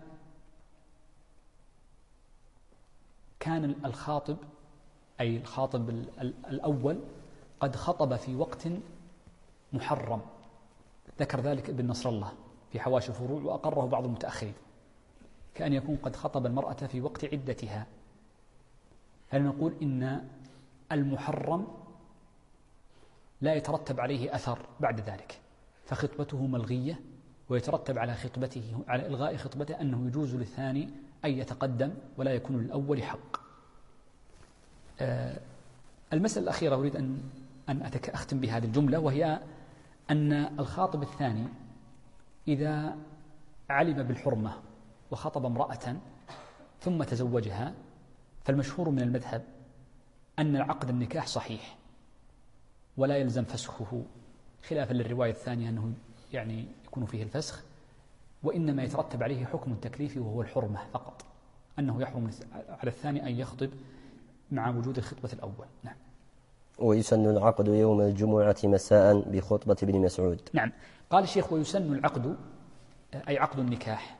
B: كان الخاطب أي الخاطب الأول قد خطب في وقت محرم، ذكر ذلك ابن نصر الله في حواشي الفروع وأقره بعض المتأخرين، كأن يكون قد خطب المرأة في وقت عدتها، فنقول إن المحرم لا يترتب عليه أثر بعد ذلك، فخطبته ملغية، ويترتب على خطبته على إلغاء خطبته أنه يجوز للثاني أن يتقدم ولا يكون للأول حق. المسألة الأخيرة أريد أن أختم بهذه الجملة، وهي أن الخاطب الثاني إذا علم بالحرمة وخطب امرأة ثم تزوجها، فالمشهور من المذهب أن عقد النكاح صحيح ولا يلزم فسخه، خلافا للرواية الثانية أنه يعني يكون فيه الفسخ، وإنما يترتب عليه حكم التكليف وهو الحرمة فقط، أنه يحرم على الثاني أن يخطب مع وجود الخطبة الأول. نعم.
A: ويسن العقد يوم الجمعة مساء بخطبة ابن مسعود.
B: نعم. قال الشيخ: ويسن العقد أي عقد النكاح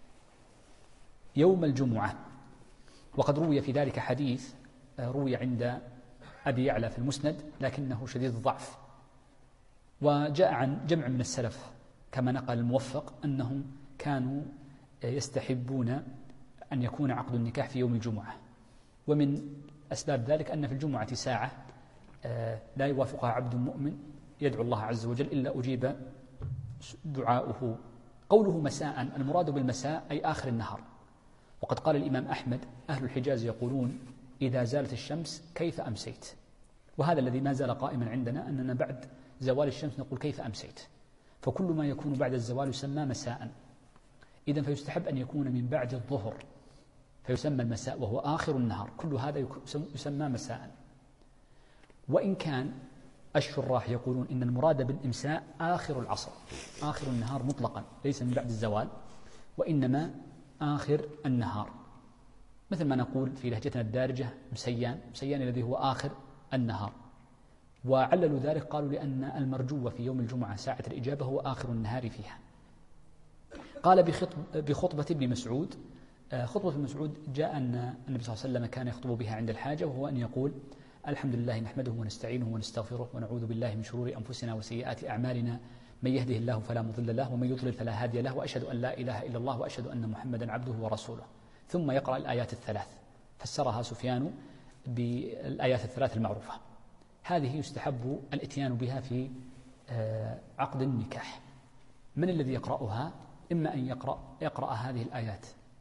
B: يوم الجمعة، وقد روي في ذلك حديث روي عند أبي يعلى في المسند لكنه شديد الضعف، وجاء عن جمع من السلف كما نقل الموفق أنهم كانوا يستحبون أن يكون عقد النكاح في يوم الجمعة، ومن أسباب ذلك أن في الجمعة ساعة لا يوافقها عبد مؤمن يدعو الله عز وجل إلا أجيب دعاؤه. قوله مساء المراد بالمساء أي آخر النهار، وقد قال الإمام أحمد: أهل الحجاز يقولون إذا زالت الشمس كيف أمسيت، وهذا الذي ما زال قائما عندنا، أننا بعد زوال الشمس نقول كيف أمسيت، فكل ما يكون بعد الزوال يسمى مساء. إذن فيستحب أن يكون من بعد الظهر فيسمى المساء وهو آخر النهار، كل هذا يسمى مساء. وإن كان الشراح يقولون إن المراد بالإمساء آخر العصر، آخر النهار مطلقا، ليس من بعد الزوال وإنما آخر النهار، مثل ما نقول في لهجتنا الدارجة مسيان، مسيان الذي هو آخر النهار. وعللوا ذلك قالوا لأن المرجو في يوم الجمعة ساعة الإجابة هو آخر النهار فيها. قال بخطبة ابن مسعود. خطبة ابن مسعود جاء أن النبي صلى الله عليه وسلم كان يخطب بها عند الحاجة، وهو أن يقول: الحمد لله نحمده ونستعينه ونستغفره ونعوذ بالله من شرور أنفسنا وسيئات أعمالنا، من يهده الله فلا مضل له ومن يضلل فلا هادي له، وأشهد أن لا إله إلا الله وأشهد أن محمدا عبده ورسوله. ثم يقرأ الآيات الثلاث، فسرها سفيان بالآيات الثلاث المعروفة. هذه يستحب الاتيان بها في عقد النكاح. من الذي يقرأها؟ إما أن يقرأ هذه الآيات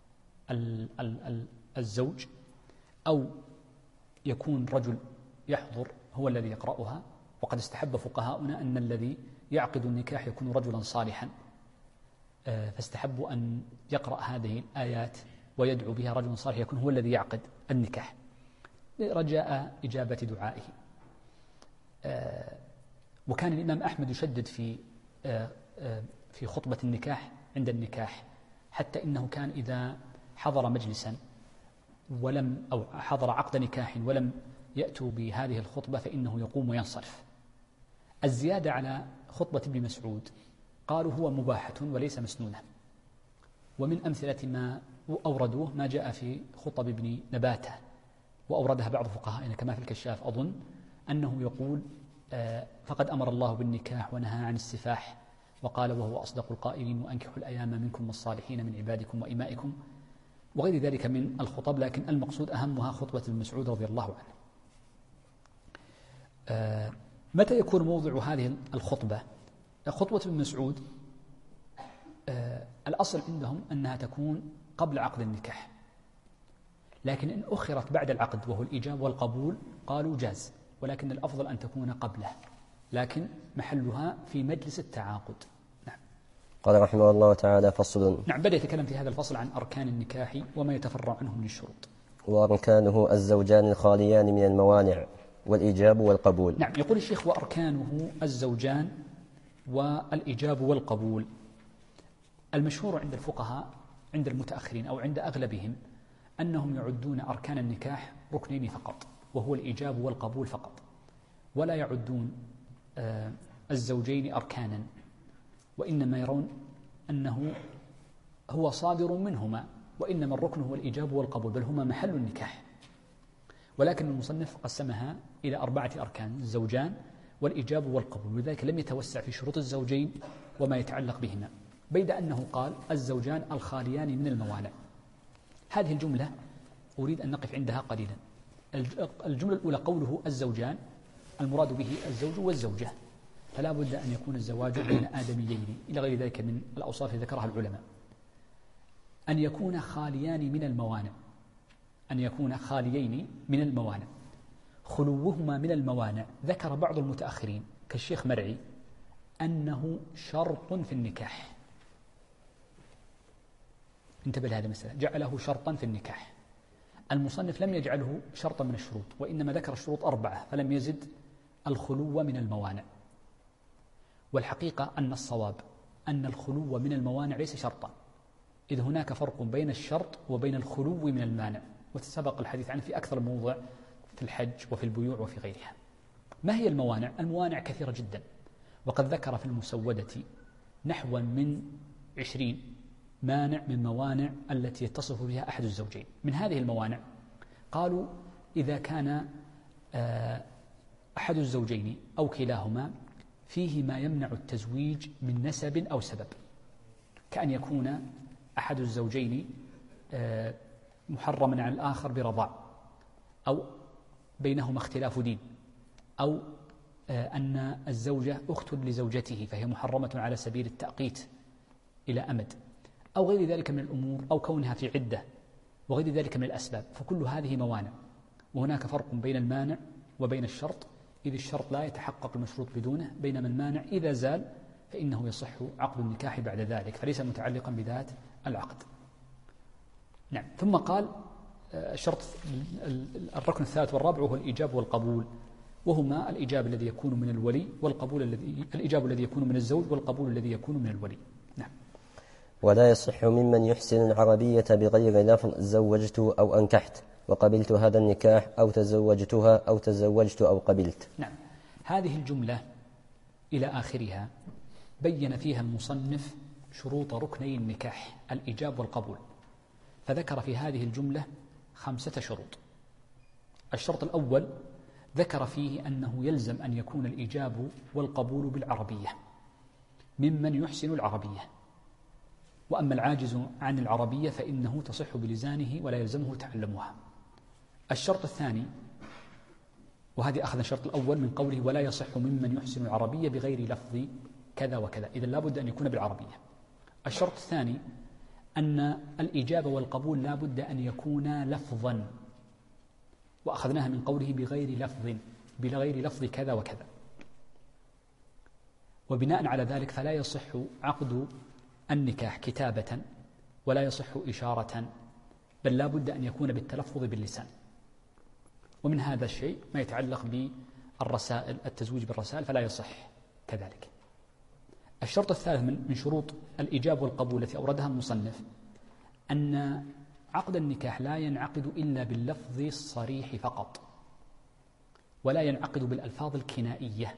B: الزوج، أو يكون رجل يحضر هو الذي يقرأها، وقد استحب فقهاؤنا أن الذي يعقد النكاح يكون رجلا صالحا، فاستحبوا أن يقرأ هذه الآيات ويدعو بها رجل صالح يكون هو الذي يعقد النكاح رجاء إجابة دعائه. وكان الإمام أحمد يشدد في خطبة النكاح عند النكاح، حتى إنه كان إذا حضر مجلسا أو حضر عقد نكاح ولم يأتوا بهذه الخطبة فإنه يقوم وينصرف. الزيادة على خطبة ابن مسعود قالوا هو مباحة وليس مسنونة، ومن أمثلة ما أوردوه ما جاء في خطب ابن نباتة، وأوردها بعض فقهائنا كما في الكشاف أظن، أنه يقول: فقد أمر الله بالنكاح ونهى عن السفاح، وقال وهو أصدق القائلين: وأنكحوا الأيام منكم والصالحين من عبادكم وإمائكم، وغير ذلك من الخطب، لكن المقصود أهمها خطبة ابن مسعود رضي الله عنه. متى يكون موضع هذه الخطبة؟ خطبة ابن مسعود الأصل عندهم أنها تكون قبل عقد النكاح، لكن إن أخرت بعد العقد وهو الإيجاب والقبول قالوا جاز، ولكن الأفضل أن تكون قبله، لكن محلها في مجلس التعاقد. نعم.
A: قال رحمه الله تعالى: فصل.
B: نعم، بدأ يتكلم في هذا الفصل عن أركان النكاح وما يتفرع عنه من الشروط.
A: وأركانه الزوجان الخاليان من الموانع والإيجاب والقبول.
B: نعم، يقول الشيخ: وأركانه الزوجان والإيجاب والقبول. المشهور عند الفقهاء عند المتأخرين أو عند أغلبهم أنهم يعدون أركان النكاح ركنين فقط، وهو الإيجاب والقبول فقط، ولا يعدون الزوجين أركانا، وإنما يرون أنه هو صادر منهما، وإنما الركن هو الإيجاب والقبول، بل هما محل النكاح. ولكن المصنف قسمها إلى 4 أركان: الزوجان والإيجاب والقبول، ولذلك لم يتوسع في شروط الزوجين وما يتعلق بهما، بيد أنه قال الزوجان الخاليان من الموانع. هذه الجملة أريد أن نقف عندها قليلا. الجملة الأولى قوله الزوجان، المراد به الزوج والزوجة، فلا بد أن يكون الزواج بين آدميين إلى غير ذلك من الأوصاف التي ذكرها العلماء. أن يكون خاليان من الموانع، أن يكون خاليين من الموانع. خلوهما من الموانع ذكر بعض المتأخرين كالشيخ مرعي أنه شرط في النكاح. انتبه لهذه المسألة، جعله شرطا في النكاح. المصنف لم يجعله شرطا من الشروط، وإنما ذكر الشروط 4 فلم يزد الخلو من الموانع. والحقيقة أن الصواب أن الخلو من الموانع ليس شرطا، إذ هناك فرق بين الشرط وبين الخلو من المانع، وتسبق الحديث عنه في أكثر موضع في الحج وفي البيوع وفي غيرها. ما هي الموانع؟ الموانع كثيرة جدا، وقد ذكر في المسودة نحو من 20 مانع من موانع التي يتصف بها أحد الزوجين. من هذه الموانع قالوا إذا كان أحد الزوجين أو كلاهما فيه ما يمنع التزويج من نسب أو سبب، كأن يكون أحد الزوجين محرما على الآخر برضاع، أو بينهما اختلاف دين، أو أن الزوجة أخت لزوجته فهي محرمة على سبيل التأقيت إلى أمد، أو غير ذلك من الأمور، أو كونها في عدة وغير ذلك من الأسباب، فكل هذه موانع. وهناك فرق بين المانع وبين الشرط، إذ الشرط لا يتحقق المشروط بدونه، بينما المانع إذا زال فإنه يصح عقد النكاح بعد ذلك، فليس متعلقا بذات العقد. نعم. ثم قال الشرط الركن الثالث والرابع هو الإيجاب والقبول، وهما الإيجاب الذي يكون من الولي والقبول الإيجاب الذي يكون من الزوج والقبول الذي يكون من الولي. نعم.
A: ولا يصح ممن يحسن العربية بغير لفظ زوجت أو أنكحت وقبلت هذا النكاح أو تزوجتها أو تزوجت أو قبلت.
B: نعم. هذه الجملة إلى آخرها بين فيها المصنف شروط ركني النكاح الإيجاب والقبول، فذكر في هذه الجملة 5 شروط. الشرط الأول ذكر فيه أنه يلزم أن يكون الإيجاب والقبول بالعربية ممن يحسن العربية، وأما العاجز عن العربية فإنه تصح بلسانه ولا يلزمه تعلمها. الشرط الثاني، وهذه أخذ الشرط الأول من قوله ولا يصح ممن يحسن العربية بغير لفظ كذا وكذا، إذن لا بد أن يكون بالعربية. الشرط الثاني أن الإجابة والقبول لا بد أن يكونا لفظا، وأخذناها من قوله بغير لفظ كذا وكذا. وبناء على ذلك فلا يصح عقد النكاح كتابة ولا يصح إشارة، بل لا بد أن يكون بالتلفظ باللسان. ومن هذا الشيء ما يتعلق بالرسائل، التزويج بالرسائل فلا يصح كذلك. الشرط الثالث من شروط الإجابة والقبول التي أوردها المصنف أن عقد النكاح لا ينعقد إلا باللفظ الصريح فقط، ولا ينعقد بالألفاظ الكنائية.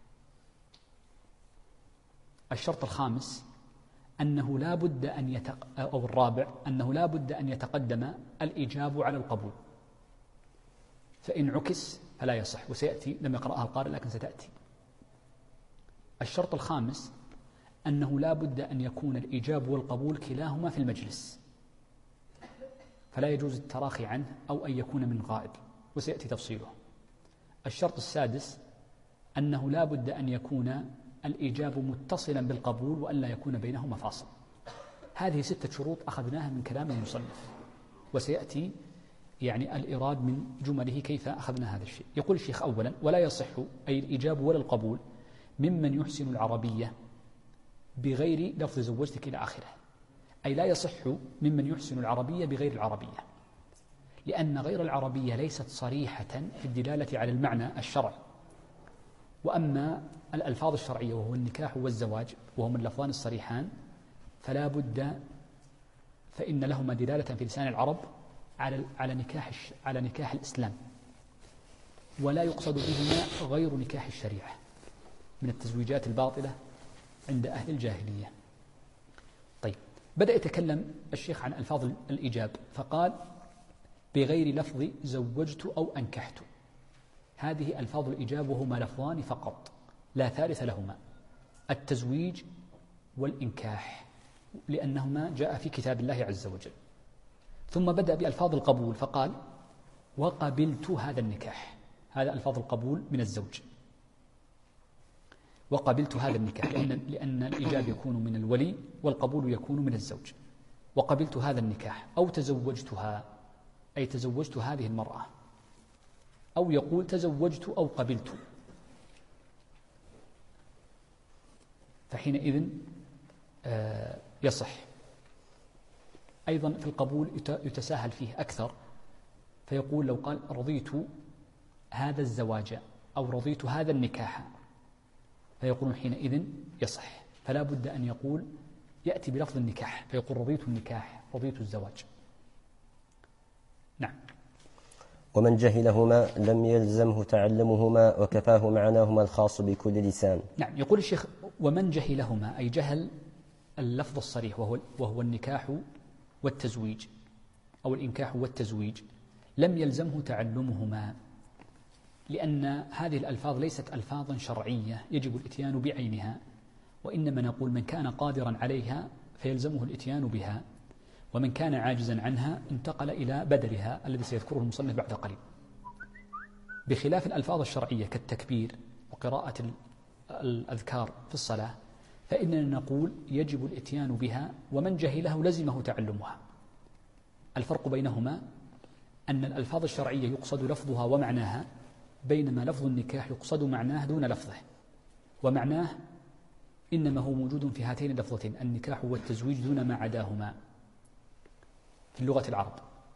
B: الشرط الخامس أنه لا بد أو الرابع أنه لا بد أن يتقدم الإجاب على القبول، فإن عكس فلا يصح، وسيأتي لم يقرأها القارئ لكن ستأتي. الشرط الخامس أنه لا بد أن يكون الإجاب والقبول كلاهما في المجلس، فلا يجوز التراخي عنه أو أن يكون من غائب، وسيأتي تفصيله. الشرط السادس أنه لا بد أن يكون الإجاب متصلا بالقبول وأن لا يكون بينهما فاصل. هذه 6 شروط أخذناها من كلام المصنف، وسيأتي يعني الإراد من جمله كيف أخذنا هذا الشيء. يقول الشيخ أولا ولا يصح أي الإجاب ولا القبول ممن يحسن العربية بغير لفظ زوجتك إلى آخره، أي لا يصح ممن يحسن العربية بغير العربية، لأن غير العربية ليست صريحة في الدلالة على المعنى الشرعي. وأما الألفاظ الشرعية وهو النكاح والزواج وهما اللفظان الصريحان فلا بد، فإن لهما دلالة في لسان العرب على نكاح الإسلام، ولا يقصد بهما غير نكاح الشريعة من التزويجات الباطلة عند أهل الجاهلية. طيب، بدأ يتكلم الشيخ عن ألفاظ الإيجاب فقال بغير لفظ زوجت أو أنكحت. هذه ألفاظ الإيجاب وهما لفظان فقط لا ثالث لهما، التزويج والإنكاح، لأنهما جاء في كتاب الله عز وجل. ثم بدأ بألفاظ القبول فقال وقبلت هذا النكاح. هذا ألفاظ القبول من الزوج، وقبلت هذا النكاح لأن الإيجاب يكون من الولي والقبول يكون من الزوج. وقبلت هذا النكاح أو تزوجتها، أي تزوجت هذه المرأة، أو يقول تزوجت أو قبلت، فحينئذ يصح. أيضا في القبول يتساهل فيه أكثر، فيقول لو قال رضيت هذا الزواج أو رضيت هذا النكاح، فيقول حينئذ يصح. فلا بد أن يقول يأتي بلفظ النكاح فيقول رضيت النكاح، رضيت الزواج. نعم.
A: ومن جهلهما لم يلزمه تعلمهما وكفاه معناهما الخاص بكل لسان.
B: نعم. يقول الشيخ ومن جهلهما، أي جهل اللفظ الصريح وهو النكاح والتزويج أو الإنكاح والتزويج، لم يلزمه تعلمهما، لأن هذه الألفاظ ليست ألفاظا شرعية يجب الإتيان بعينها، وإنما نقول من كان قادرا عليها فيلزمه الإتيان بها، ومن كان عاجزا عنها انتقل إلى بدلها الذي سيذكره المصنف بعد قليل. بخلاف الألفاظ الشرعية كالتكبير وقراءة الأذكار في الصلاة فإننا نقول يجب الإتيان بها، ومن جهله لزمه تعلمها. الفرق بينهما أن الألفاظ الشرعية يقصد لفظها ومعناها، بينما لفظ النكاح يقصد معناه دون لفظه، ومعناه إنما هو موجود في هاتين اللفظتين النكاح والتزويج دون ما عداهما في اللغة العرب.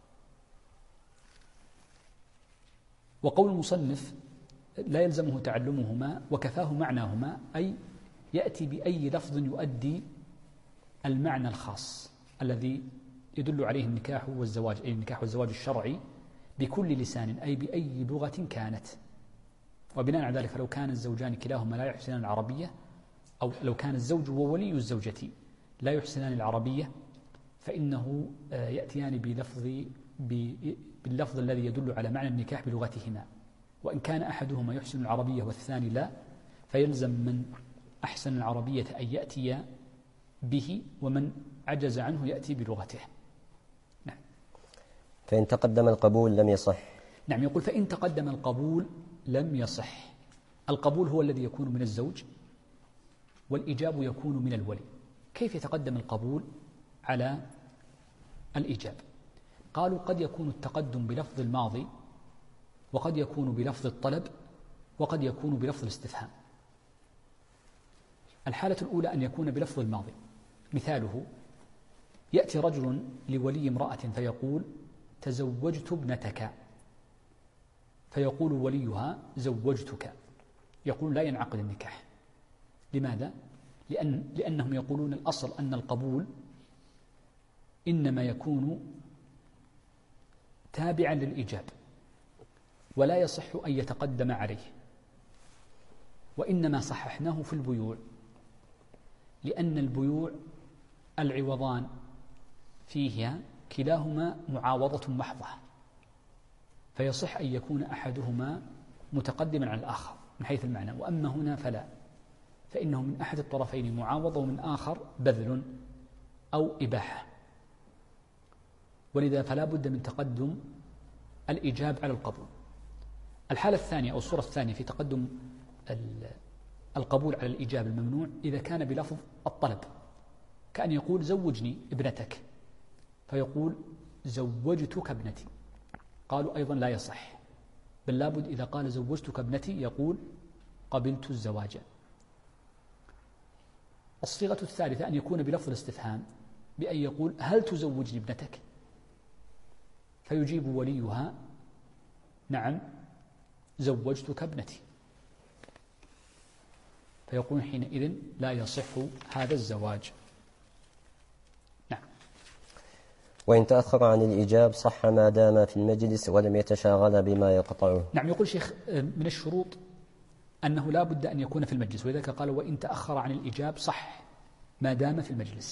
B: وقول المصنف لا يلزمه تعلمهما وكفاه معناهما، أي يأتي بأي لفظ يؤدي المعنى الخاص الذي يدل عليه النكاح والزواج، أي النكاح والزواج الشرعي بكل لسان، أي بأي لغة كانت. وبناء على ذلك فلو كان الزوجان كلاهما لا يحسنان العربية، أو لو كان الزوج وولي الزوجة لا يحسنان العربية، فإنه يأتيان باللفظ الذي يدل على معنى النكاح بلغتهما. وإن كان أحدهما يحسن العربية والثاني لا، فيلزم من أحسن العربية أن يأتي به، ومن عجز عنه يأتي بلغته. نعم.
A: فإن تقدم القبول لم يصح.
B: نعم. يقول فإن تقدم القبول لم يصح. القبول هو الذي يكون من الزوج، والإيجاب يكون من الولي. كيف يتقدم القبول على الإيجاب؟ قالوا قد يكون التقدم بلفظ الماضي، وقد يكون بلفظ الطلب، وقد يكون بلفظ الاستفهام. الحالة الأولى أن يكون بلفظ الماضي، مثاله يأتي رجل لولي امرأة فيقول تزوجت ابنتك، فيقول وليها زوجتك، يقول لا ينعقد النكاح. لماذا؟ لأنهم يقولون الأصل أن القبول إنما يكون تابعا للإيجاب، ولا يصح أن يتقدم عليه، وإنما صححناه في البيوع، لأن البيوع العوضان فيها كلاهما معاوضة محضة، فيصح أن يكون أحدهما متقدما على الآخر من حيث المعنى. وأما هنا فلا، فإنه من أحد الطرفين معاوضة ومن آخر بذل أو إباحة، ولذا فلا بد من تقدم الإيجاب على القبول. الحالة الثانية أو الصورة الثانية في تقدم القبول على الإيجاب الممنوع إذا كان بلفظ الطلب، كأن يقول زوجني ابنتك، فيقول زوجتك ابنتي. قالوا أيضا لا يصح، بل لابد إذا قال زوجتك ابنتي يقول قبلت الزواج. الصيغة الثالثة أن يكون بلفظ الاستفهام، بأن يقول هل تزوجني ابنتك؟ فيجيب وليها نعم زوجتك ابنتي، فيقول حينئذ لا يصح هذا الزواج. نعم.
A: وإن تأخر عن الإيجاب صح ما دام في المجلس ولم يتشاغل بما يقطعه.
B: نعم. يقول شيخ من الشروط أنه لا بد أن يكون في المجلس، ولذلك قال وإن تأخر عن الإيجاب صح ما دام في المجلس،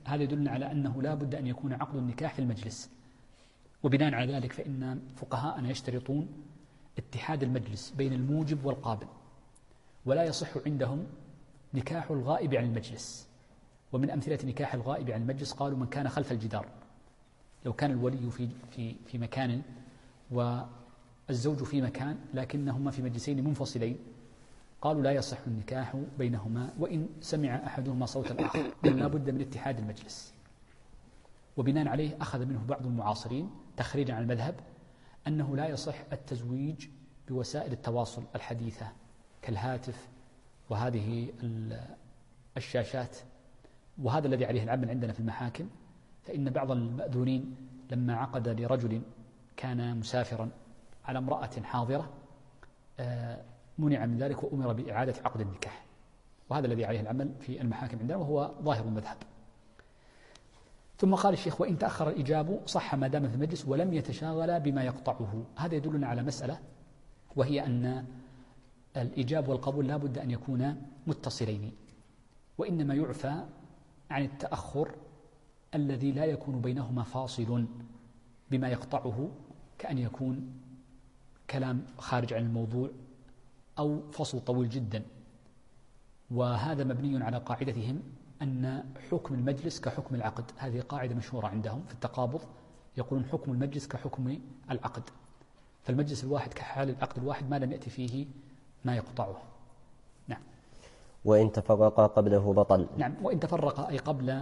B: هذا يدلنا على أنه لا بد أن يكون عقد النكاح في المجلس. وبناء على ذلك فإن فقهاءنا يشترطون اتحاد المجلس بين الموجب والقابل، ولا يصح عندهم نكاح الغائب عن المجلس. ومن أمثلة نكاح الغائب عن المجلس قالوا من كان خلف الجدار، لو كان الولي في مكان والزوج في مكان لكنهما في مجلسين منفصلين، قالوا لا يصح النكاح بينهما وإن سمع أحدهما صوت الآخر، بل لا بد من اتحاد المجلس. وبناء عليه أخذ منه بعض المعاصرين تخريجا عن المذهب أنه لا يصح التزويج بوسائل التواصل الحديثة كالهاتف وهذه الشاشات، وهذا الذي عليه العمل عندنا في المحاكم. فإن بعض المأذونين لما عقد لرجل كان مسافرا على امرأة حاضرة منع من ذلك وأمر بإعادة عقد النكاح، وهذا الذي عليه العمل في المحاكم عندنا وهو ظاهر المذهب. ثم قال الشيخ وإن تأخر الإجاب صح ما دام في المجلس ولم يتشاغل بما يقطعه. هذا يدلنا على مسألة، وهي أن الإجاب والقبول لا بد أن يكونا متصلين، وإنما يعفى عن التأخر الذي لا يكون بينهما فاصل بما يقطعه، كأن يكون كلام خارج عن الموضوع أو فصل طويل جدا. وهذا مبني على قاعدتهم أن حكم المجلس كحكم العقد، هذه قاعدة مشهورة عندهم في التقابض، يقولون حكم المجلس كحكم العقد، فالمجلس الواحد كحال العقد الواحد ما لم يأتي فيه ما يقطعه. نعم.
A: وإن تفرقا قبله بطل.
B: نعم، وإن تفرقا أي قبل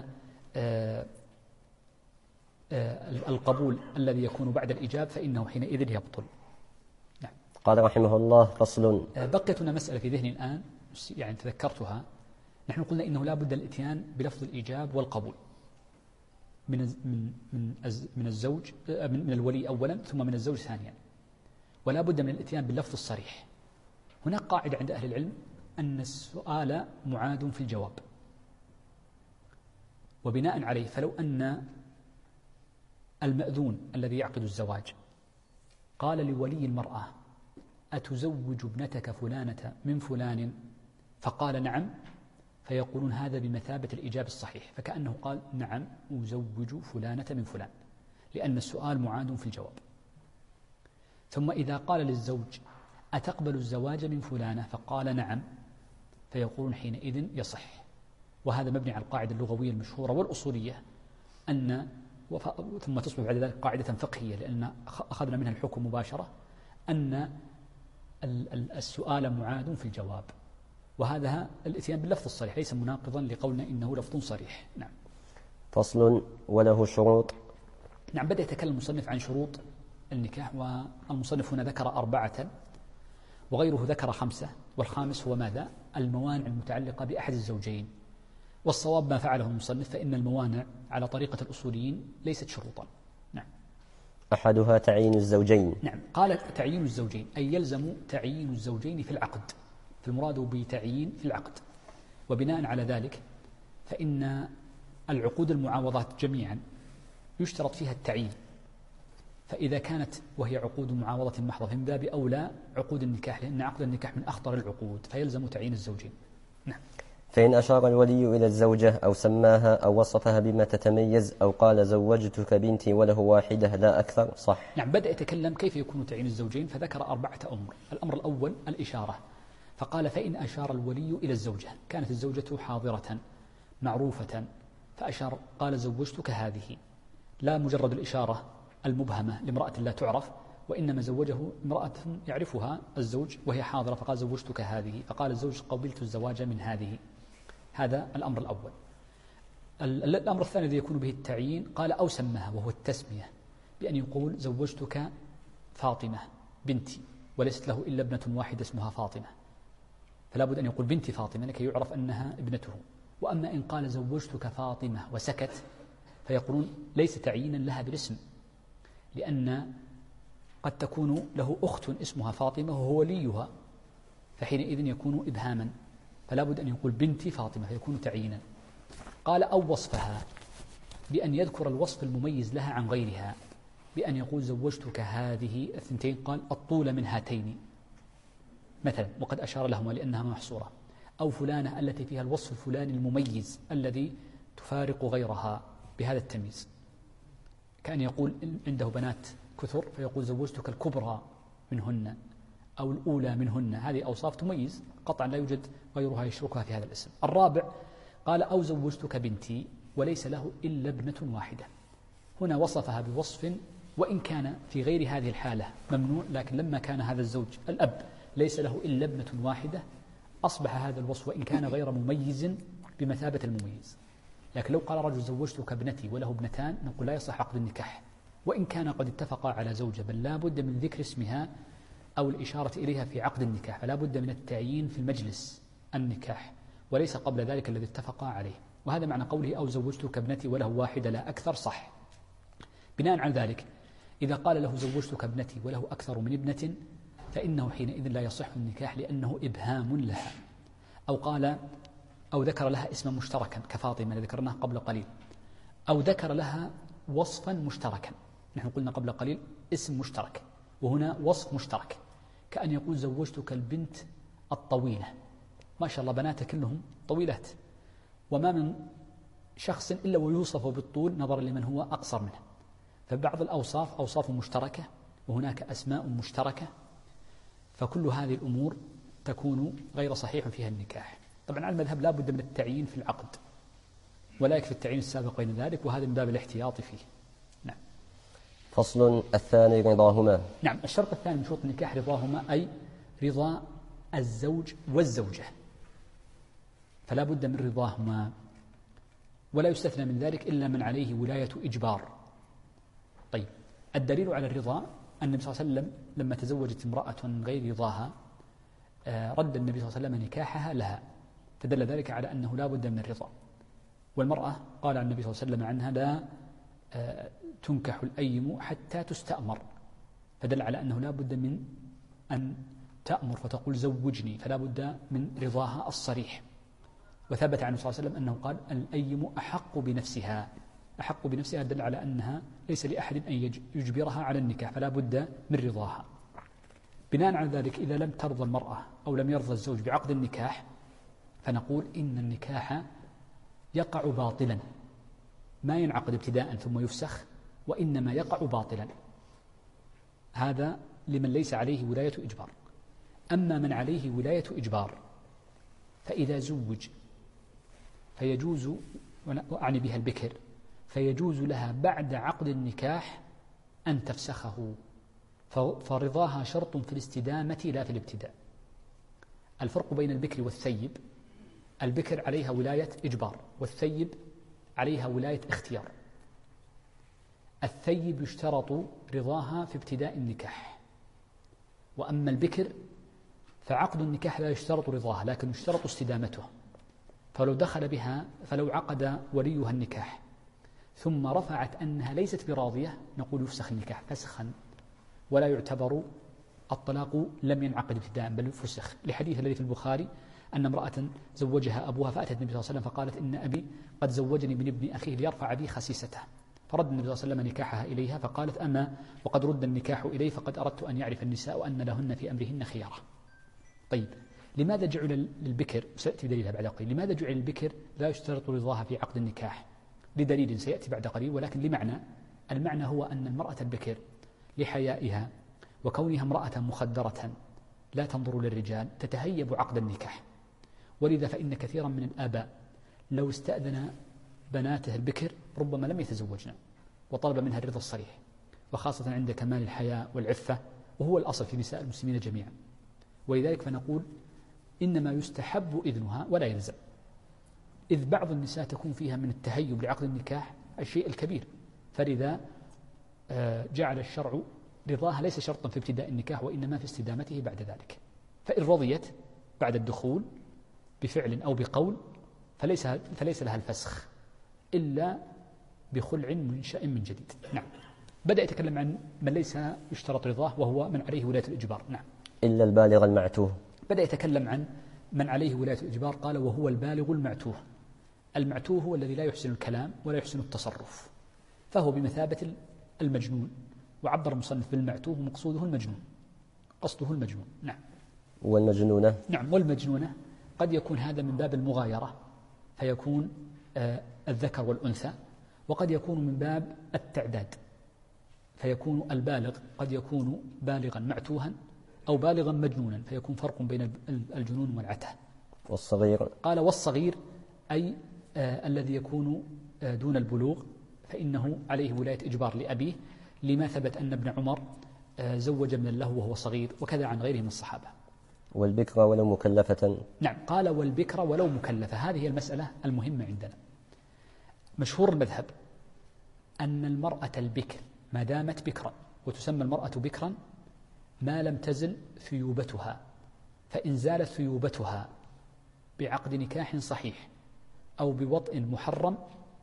B: القبول الذي يكون بعد الإجاب فإنه حينئذ يبطل. نعم.
A: قال رحمه الله فصل.
B: بقيت لنا مسألة في ذهني الآن يعني تذكرتها. نحن قلنا إنه لا بد الإتيان بلفظ الإيجاب والقبول من الزوج من الولي أولا ثم من الزوج ثانيا، ولا بد من الإتيان باللفظ الصريح. هناك قاعدة عند أهل العلم أن السؤال معاد في الجواب، وبناء عليه فلو أن المأذون الذي يعقد الزواج قال لولي المرأة أتزوج ابنتك فلانة من فلان فقال نعم، فيقولون هذا بمثابة الإجابة الصحيح، فكأنه قال نعم أزوج فلانة من فلان، لأن السؤال معاد في الجواب. ثم إذا قال للزوج أتقبل الزواج من فلانة فقال نعم، فيقولون حينئذ يصح. وهذا مبني على القاعدة اللغوية المشهورة والأصولية ثم تصبح بعد ذلك قاعدة فقهية، لأن أخذنا منها الحكم مباشرة، أن السؤال معاد في الجواب، وهذا الاتيان باللفظ الصريح ليس مناقضا لقولنا إنه لفظ صريح. نعم.
A: فصل وله شروط.
B: نعم. بدأ يتكلم المصنف عن شروط النكاح، والمصنف هنا ذكر 4 وغيره ذكر 5، والخامس هو ماذا؟ الموانع المتعلقة بأحد الزوجين. والصواب ما فعله المصنف، فإن الموانع على طريقة الأصوليين ليست شروطا. نعم.
A: أحدها تعيين الزوجين.
B: نعم. قال تعيين الزوجين أي يلزم تعيين الزوجين في العقد، فالمراد بتعيين في العقد. وبناء على ذلك فإن العقود المعاوضات جميعا يشترط فيها التعيين، فإذا كانت وهي عقود معاوضة محضة فمن باب أولى عقود النكاح، لأن عقد النكاح من أخطر العقود، فيلزم تعيين الزوجين. نعم.
A: فإن أشار الولي إلى الزوجة أو سماها أو وصفها بما تتميز أو قال زوجتك بنتي وله واحدة لا أكثر صح.
B: نعم. بدأ يتكلم كيف يكون تعيين الزوجين، فذكر 4 أمور. الأمر الأول الإشارة، فقال فإن أشار الولي إلى الزوجة، كانت الزوجة حاضرة معروفة فأشار قال زوجتك هذه، لا مجرد الإشارة المبهمة لامرأة لا تعرف، وإنما زوجه امرأة يعرفها الزوج وهي حاضرة فقال زوجتك هذه، فقال الزوج قبلت الزواج من هذه. هذا الأمر الأول. الأمر الثاني الذي يكون به التعيين قال أو سمها، وهو التسمية، بأن يقول زوجتك فاطمة بنتي وليست له إلا ابنة واحدة اسمها فاطمة، فلا بد أن يقول بنتي فاطمة لكي يعرف أنها ابنته. وأما إن قال زوجتك فاطمة وسكت فيقولون ليس تعيينا لها بالاسم، لأن قد تكون له أخت اسمها فاطمة وهو وليها، فحينئذ يكون إبهاما، فلا بد أن يقول بنتي فاطمة فيكون تعيينا. قال أو وصفها، بأن يذكر الوصف المميز لها عن غيرها، بأن يقول زوجتك هذه الثنتين قال الطول من هاتين مثلا، وقد أشار لهما لأنها محصورة، أو فلانة التي فيها الوصف الفلاني المميز الذي تفارق غيرها بهذا التمييز، كأن يقول عنده بنات كثر فيقول زوجتك الكبرى منهن أو الأولى منهن، هذه أوصاف تميز قطعا لا يوجد غيرها يشركها في هذا الاسم. الرابع قال أو زوجتك بنتي وليس له إلا ابنة واحدة، هنا وصفها بوصف وإن كان في غير هذه الحالة ممنوع، لكن لما كان هذا الزوج الأب ليس له إلا ابنة واحدة أصبح هذا الوصف وإن كان غير مميز بمثابة المميز. لكن لو قال رجل زوجتك ابنتي وله ابنتان نقول لا يصح عقد النكاح وإن كان قد اتفقا على زوجة، بل لا بد من ذكر اسمها أو الإشارة إليها في عقد النكاح، فلا بد من التعيين في المجلس النكاح وليس قبل ذلك الذي اتفقا عليه. وهذا معنى قوله أو زوجتك ابنتي وله واحدة لا أكثر صح. بناء على ذلك إذا قال له زوجتك ابنتي وله أكثر من ابنة فإنه حينئذ لا يصح النكاح لأنه إبهام لها، أو قال أو ذكر لها اسما مشتركا كفاطمة ذكرناه قبل قليل، أو ذكر لها وصفا مشتركا، نحن قلنا قبل قليل اسم مشترك وهنا وصف مشترك، كأن يقول زوجتك البنت الطويلة، ما شاء الله بناته كلهم طويلات وما من شخص إلا ويوصف بالطول نظرا لمن هو أقصر منه، فبعض الأوصاف أوصاف مشتركة وهناك أسماء مشتركة، فكل هذه الأمور تكون غير صحيح فيها النكاح. طبعا على المذهب لا بد من التعيين في العقد ولا يكفي التعيين السابق بين ذلك، وهذا من باب الاحتياط فيه. نعم.
A: فصل الثاني رضاهما.
B: نعم، الشرط الثاني من شروط النكاح رضاهما، أي رضا الزوج والزوجة، فلا بد من رضاهما، ولا يستثنى من ذلك إلا من عليه ولاية إجبار. طيب، الدليل على الرضا أن النبي صلى الله عليه وسلم لما تزوجت امرأة غير رضاها رد النبي صلى الله عليه وسلم نكاحها لها، فدل ذلك على أنه لا بد من الرضا. والمرأة قال النبي صلى الله عليه وسلم عنها لا تنكح الأيم حتى تستأمر، فدل على أنه لا بد من أن تأمر فتقول زوجني، فلا بد من رضاها الصريح. وثبت عنه صلى الله عليه وسلم أنه قال الأيم أحق بنفسها، أحق بنفسها دل على أنها ليس لأحد أن يجبرها على النكاح، فلا بد من رضاها. بناء على ذلك إذا لم ترضى المرأة أو لم يرضى الزوج بعقد النكاح فنقول إن النكاح يقع باطلا، ما ينعقد ابتداء ثم يفسخ، وإنما يقع باطلا. هذا لمن ليس عليه ولاية إجبار. أما من عليه ولاية إجبار فإذا زوج فيجوز، وأعني بها البكر، فيجوز لها بعد عقد النكاح أن تفسخه، فرضاها شرط في الاستدامة لا في الابتداء. الفرق بين البكر والثيب، البكر عليها ولاية إجبار والثيب عليها ولاية اختيار. الثيب يشترط رضاها في ابتداء النكاح، وأما البكر فعقد النكاح لا يشترط رضاها لكن يشترط استدامته، فلو دخل بها فلو عقد وليها النكاح ثم رفعت أنها ليست براضية نقول يفسخ النكاح فسخا، ولا يعتبر الطلاق لم ينعقد ابتداء بل فسخ، لحديث الذي في البخاري أن امرأة زوجها أبوها فأتت النبي صلى الله عليه وسلم فقالت إن أبي قد زوجني من ابن أخيه ليرفع بي خسيسته، فرد النبي صلى الله عليه وسلم نكاحها إليها فقالت أما وقد رد النكاح إلي فقد أردت أن يعرف النساء أن لهن في أمرهن خيارة. طيب، لماذا جعل للبكر، سيأتي بدليلها بعد قليل، لماذا جعل البكر لا يشترط رضاها في عقد النكاح؟ لدليل سيأتي بعد قليل، ولكن لمعنى، المعنى هو أن المرأة البكر لحيائها وكونها امرأة مخدرة لا تنظر للرجال تتهيب عقد النكاح، ولذا فإن كثيرا من الآباء لو استأذن بناته البكر ربما لم يتزوجن وطلب منها الرضا الصريح، وخاصة عند كمال الحياء والعفة، وهو الأصل في نساء المسلمين جميعا. ولذلك فنقول إنما يستحب إذنها ولا يلزم، إذ بعض النساء تكون فيها من التهيب لعقد النكاح الشيء الكبير، فلذا جعل الشرع رضاها ليس شرطا في ابتداء النكاح وإنما في استدامته بعد ذلك. فإن رضيت بعد الدخول بفعل أو بقول فليس لها الفسخ إلا بخلع منشأ من جديد. نعم. بدأ يتكلم عن من ليس يشترط رضاه وهو من عليه ولاية الإجبار. نعم.
A: إلا البالغ المعتوه.
B: بدأ يتكلم عن من عليه ولاية الإجبار، قال وهو البالغ المعتوه. المعتوه هو الذي لا يحسن الكلام ولا يحسن التصرف، فهو بمثابة المجنون، وعبر المصنف بالمعتوه ومقصوده المجنون، قصده المجنون. نعم.
A: والمجنونة.
B: نعم، والمجنونة قد يكون هذا من باب المغايرة، فيكون الذكر والأنثى، وقد يكون من باب التعداد، فيكون البالغ قد يكون بالغا معتوها أو بالغا مجنونا، فيكون فرق بين الجنون والعته.
A: والصغير؟
B: قال والصغير أي الذي يكون دون البلوغ، فإنه عليه ولاية إجبار لأبيه، لما ثبت أن ابن عمر زوج ابنا له وهو صغير، وكذا عن غيره من الصحابة.
A: والبكر ولو مكلفة؟
B: نعم، قال والبكر ولو مكلفة. هذه هي المسألة المهمة عندنا. مشهور المذهب أن المرأة البكر ما دامت بكرا، وتسمى المرأة بكرا ما لم تزل ثيوبتها، فإن زالت ثيوبتها بعقد نكاح صحيح أو بوطء محرم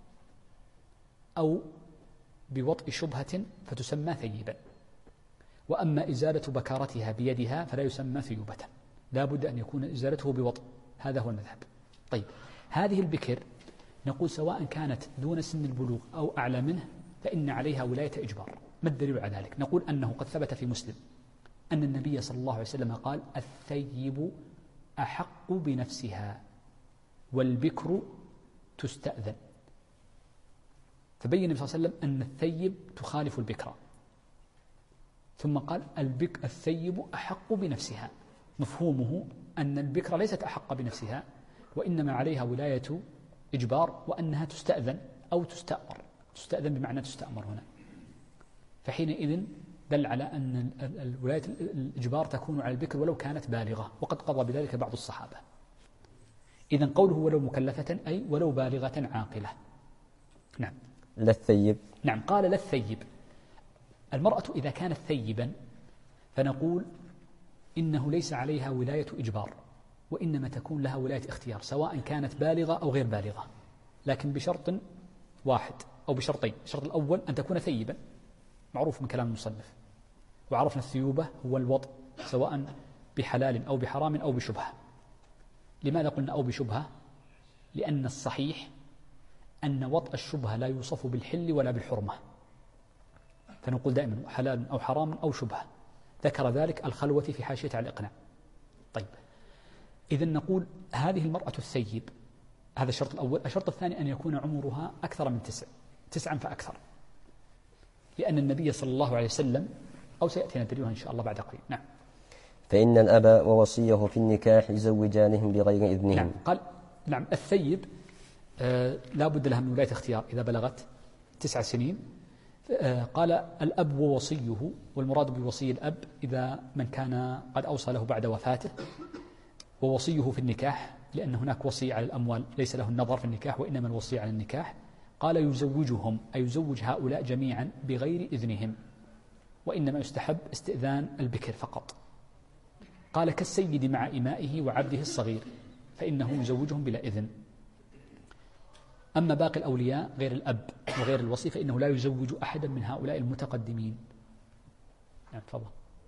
B: أو بوطء شبهة فتسمى ثيبا. وأما إزالة بكارتها بيدها فلا يسمى ثيوبة، لا بد أن يكون إزالته بوطء. هذا هو المذهب. طيب، هذه البكر نقول سواء كانت دون سن البلوغ أو أعلى منه فإن عليها ولاية إجبار. ما الدليل على ذلك؟ نقول أنه قد ثبت في مسلم أن النبي صلى الله عليه وسلم قال: الثيب أحق بنفسها والبكر تستأذن. فبين النبي صلى الله عليه وسلم أن الثيب تخالف البكر، ثم قال الثيب أحق بنفسها. مفهومه أن البكر ليست أحق بنفسها، وإنما عليها ولاية إجبار، وأنها تستأذن أو تستأمر. تستأذن بمعنى تستأمر هنا، فحينئذ دل على أن ولاية الإجبار تكون على البكر ولو كانت بالغة، وقد قضى بذلك بعض الصحابة. إذن قوله ولو مكلفة أي ولو بالغة عاقلة. نعم.
A: لا الثيب؟
B: نعم، قال لا الثيب. المرأة إذا كانت ثيبا فنقول إنه ليس عليها ولاية إجبار، وإنما تكون لها ولاية اختيار، سواء كانت بالغة أو غير بالغة، لكن بشرط واحد أو بشرطين. الشرط الأول أن تكون ثيبا، معروف من كلام المصنف، وعرفنا الثيوبة هو الوطء سواء بحلال أو بحرام أو بشبهة. لماذا قلنا أو بشبهة؟ لأن الصحيح أن وطء الشبهة لا يوصف بالحل ولا بالحرمة، فنقول دائما حلال أو حرام أو شبهة. ذكر ذلك الخلوة في حاشية على الإقناع. طيب، إذن نقول هذه المرأة الثيب، هذا الشرط الأول. الشرط الثاني أن يكون عمرها أكثر من 9 فأكثر، لأن النبي صلى الله عليه وسلم، أو سيأتينا دليلها إن شاء الله بعد قليل. نعم.
A: فإن الأب ووصيه في النكاح يزوجانهم بغير إذنهم.
B: نعم. قال نعم الثيب لا بد لها من ولاية اختيار إذا بلغت 9 سنين. قال الأب ووصيه، والمراد بوصي الأب إذا من كان قد أوصى له بعد وفاته، ووصيه في النكاح لأن هناك وصي على الأموال ليس له النظر في النكاح، وإنما الوصي على النكاح. قال يزوجهم أي يزوج هؤلاء جميعا بغير إذنهم، وإنما يستحب استئذان البكر فقط. قال كالسيد مع إمائه وعبده الصغير، فإنه يزوجهم بلا إذن. أما باقي الأولياء غير الأب وغير الوصي فإنه لا يزوج أحدا من هؤلاء المتقدمين. يعني تفضل.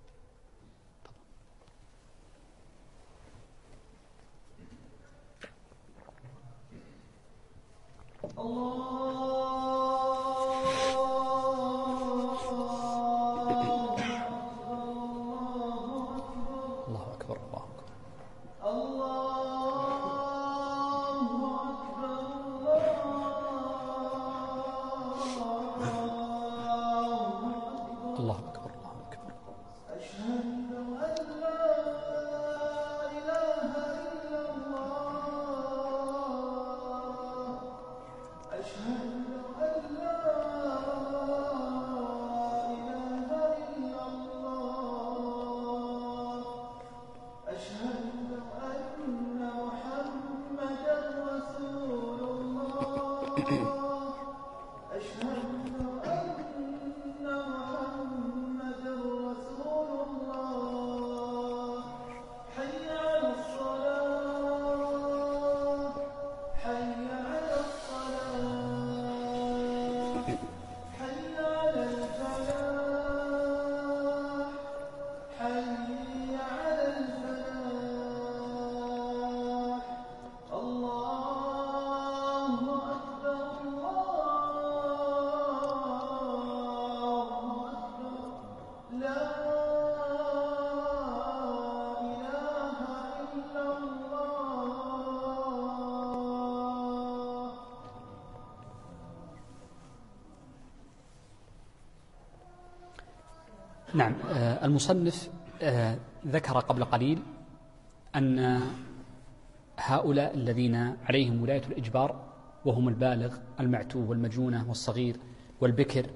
B: الله أكبر. الله أكبر. الله أكبر. الله أكبر. أشهد أن لا إله إلا الله. أشهد أن لا إله إلا الله. أشهد أن محمدا رسول الله. أشهد الله أكبر. نعم. المصنف ذكر قبل قليل أن هؤلاء الذين عليهم ولاية الإجبار وهم البالغ المعتوه والمجنونة والصغير والبكر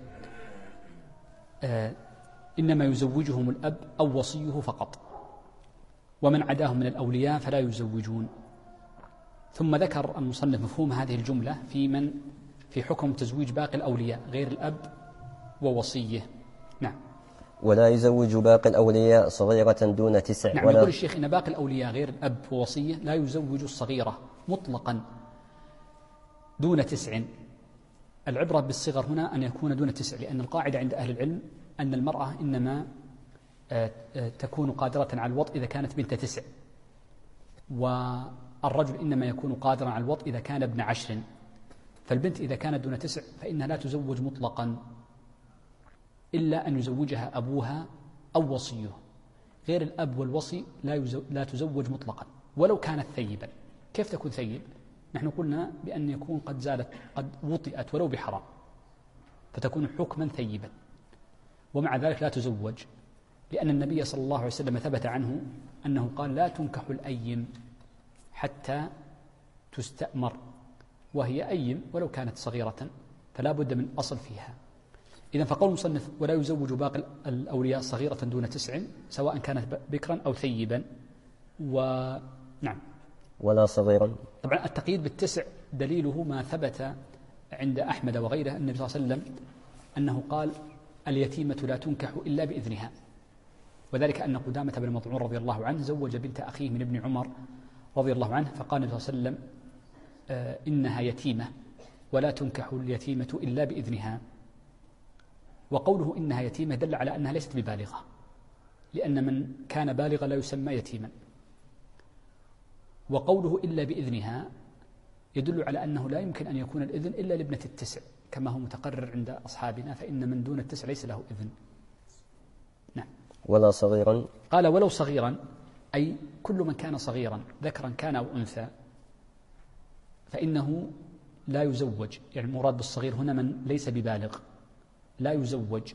B: إنما يزوجهم الأب أو وصيه فقط، ومن عداهم من الأولياء فلا يزوجون. ثم ذكر المصنف مفهوم هذه الجملة في حكم تزويج باقي الأولياء غير الأب ووصيه. نعم.
A: ولا يزوج باقي الأولياء صغيرة دون 9.
B: نعم. يقول الشيخ إن باقي الأولياء غير الأب ووصيه لا يزوج الصغيرة مطلقا دون 9. العبرة بالصغر هنا أن يكون دون 9، لأن القاعدة عند أهل العلم أن المرأة إنما تكون قادرة على الوطء إذا كانت بنت 9، والرجل إنما يكون قادرا على الوطء إذا كان ابن 10. فالبنت إذا كانت دون 9 فإنها لا تزوج مطلقا إلا أن يزوجها أبوها أو وصيه. غير الأب والوصي لا تزوج مطلقا ولو كانت ثيبا. كيف تكون ثيب؟ نحن قلنا بأن يكون قد زالت، قد وطئت ولو بحرام، فتكون حكما ثيبا، ومع ذلك لا تزوج، لأن النبي صلى الله عليه وسلم ثبت عنه أنه قال: لا تنكح الأيم حتى تستأمر، وهي أيم ولو كانت صغيرة، فلا بد من أصل فيها. إذن فقول المصنف: ولا يزوج باقي الأولياء صغيرة دون 9، سواء كانت بكرا أو ثيبا. ونعم.
A: ولا صغيرا.
B: طبعا التقييد بالتسع دليله ما ثبت عند أحمد وغيره النبي صلى الله عليه وسلم أنه قال: اليتيمة لا تنكح إلا بإذنها، وذلك أن قدامة بن مطعون رضي الله عنه زوج بنت أخيه من ابن عمر رضي الله عنه، فقال النبي صلى الله عليه وسلم: إنها يتيمة ولا تنكح اليتيمة إلا بإذنها. وقوله إنها يتيمة دل على أنها ليست ببالغة، لأن من كان بالغا لا يسمى يتيما. وقوله إلا بإذنها يدل على أنه لا يمكن أن يكون الإذن إلا لابنة 9 كما هو متقرر عند أصحابنا، فإن من دون 9 ليس له إذن. نعم.
A: ولا صغيرا.
B: قال: ولو صغيرا، أي كل من كان صغيرا ذكرا كان أو أنثى فإنه لا يزوج. يعني المراد بالصغير هنا من ليس ببالغ لا يزوج،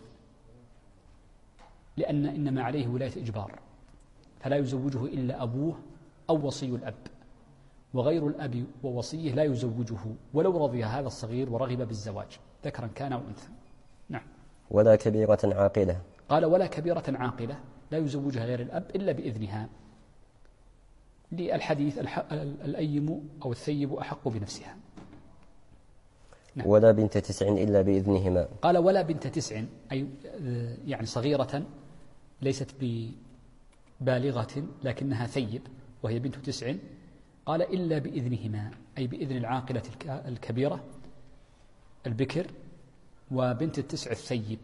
B: لأن إنما عليه ولاية إجبار، فلا يزوجه إلا أبوه أو وصي الأب، وغير الأب ووصيه لا يزوجه ولو رضي هذا الصغير ورغب بالزواج ذكرا كان أو أنثى. نعم.
A: ولا كبيرة عاقلة.
B: قال: ولا كبيرة عاقلة لا يزوجها غير الأب إلا بإذنها، للحديث: الأيم أو الثيب أحق بنفسها.
A: نعم. ولا بنت 9 إلا بإذنهما.
B: قال: ولا بنت 9، أي يعني صغيرة ليست ببالغة لكنها ثيب وهي بنت 9. قال: إلا بإذنهما، أي بإذن العاقلة الكبيرة البكر وبنت 9 الثيب.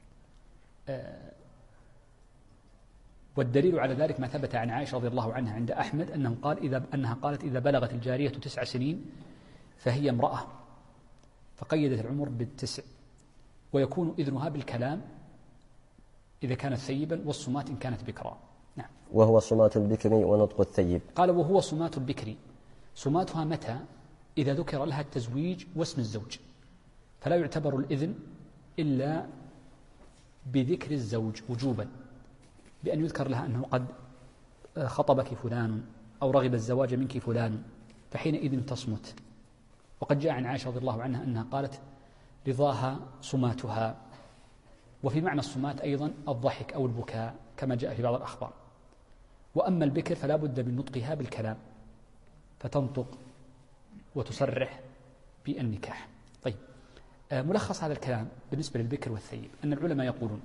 B: والدليل على ذلك ما ثبت عن عائشة رضي الله عنها عند أحمد أنها قالت: إذا بلغت الجارية 9 سنين فهي امرأة، فقيدت العمر بال9، ويكون إذنها بالكلام إذا كانت ثيبا، والصمات إن كانت بكرا. نعم.
A: وهو صمات البكر ونطق الثيب.
B: قال: وهو صمات البكر. صماتها متى؟ إذا ذكر لها التزويج واسم الزوج، فلا يعتبر الإذن إلا بذكر الزوج وجوبا، بأن يذكر لها أنه قد خطبك فلان أو رغب الزواج منك فلان، فحينئذ تصمت. وقد جاء عن عائشة رضي الله عنها أنها قالت: رضاها صماتها. وفي معنى الصمات أيضا الضحك أو البكاء كما جاء في بعض الأخبار. وأما البكر فلا بد من نطقها بالكلام، فتنطق وتصرح بالنكاح. طيب، ملخص هذا الكلام بالنسبة للبكر والثيب أن العلماء يقولون: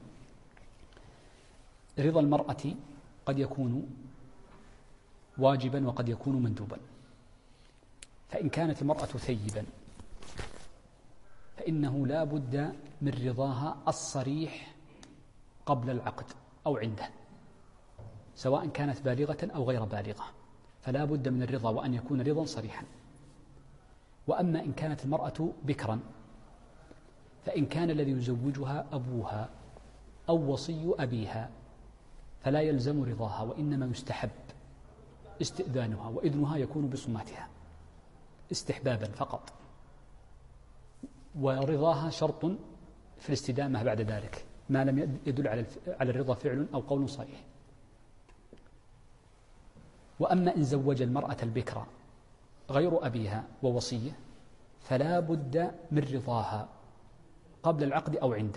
B: رضا المرأة قد يكون واجبا وقد يكون مندوبا. فإن كانت المرأة ثيبا فإنه لا بد من رضاها الصريح قبل العقد أو عنده، سواء كانت بالغة أو غير بالغة، فلا بد من الرضا وأن يكون رضا صريحا. وأما إن كانت المرأة بكرا فإن كان الذي يزوجها أبوها أو وصي أبيها فلا يلزم رضاها، وإنما يستحب استئذانها، وإذنها يكون بصماتها استحبابا فقط، ورضاها شرط في الاستدامة بعد ذلك، ما لم يدل على الرضا فعل أو قول صريح. وأما إن زوج المرأة البكرة غير أبيها ووصية فلا بد من رضاها قبل العقد أو عنده،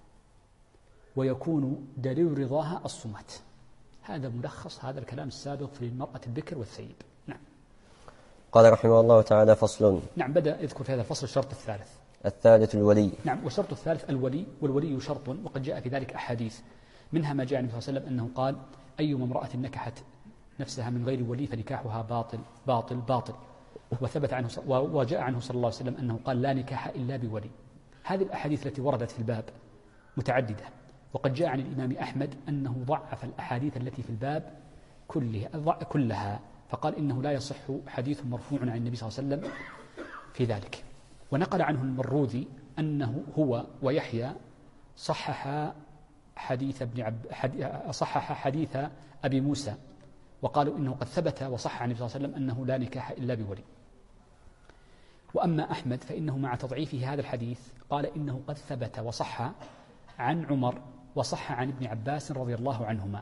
B: ويكون دليل رضاها الصمت. هذا ملخص هذا الكلام السابق في المرأة البكر والثيب. نعم.
A: قال رحمه الله تعالى: فصل.
B: نعم، بدأ يذكر في هذا الفصل الشرط
A: الثالث الولي.
B: نعم، والشرط الثالث الولي، والولي شرط، وقد جاء في ذلك أحاديث، منها ما جاء عن النبي صلى الله عليه وسلم أنه قال: أيما امرأة نكحت نفسها من غير ولي فنكاحها باطل باطل باطل. وثبت عنه وجاء عنه صلى الله عليه وسلم أنه قال: لا نكاح إلا بولي. هذه الأحاديث التي وردت في الباب متعددة، وقد جاء عن الإمام أحمد أنه ضعف الأحاديث التي في الباب كلها، فقال إنه لا يصح حديث مرفوع عن النبي صلى الله عليه وسلم في ذلك. ونقل عنه المروذي أنه هو ويحيى صحح حديث أبي موسى، وقالوا إنه قد ثبت وصح عن النبي صلى الله عليه وسلم أنه لا نكاح إلا بولي. وأما أحمد فإنه مع تضعيفه هذا الحديث قال إنه قد ثبت وصح عن عمر وصح عن ابن عباس رضي الله عنهما.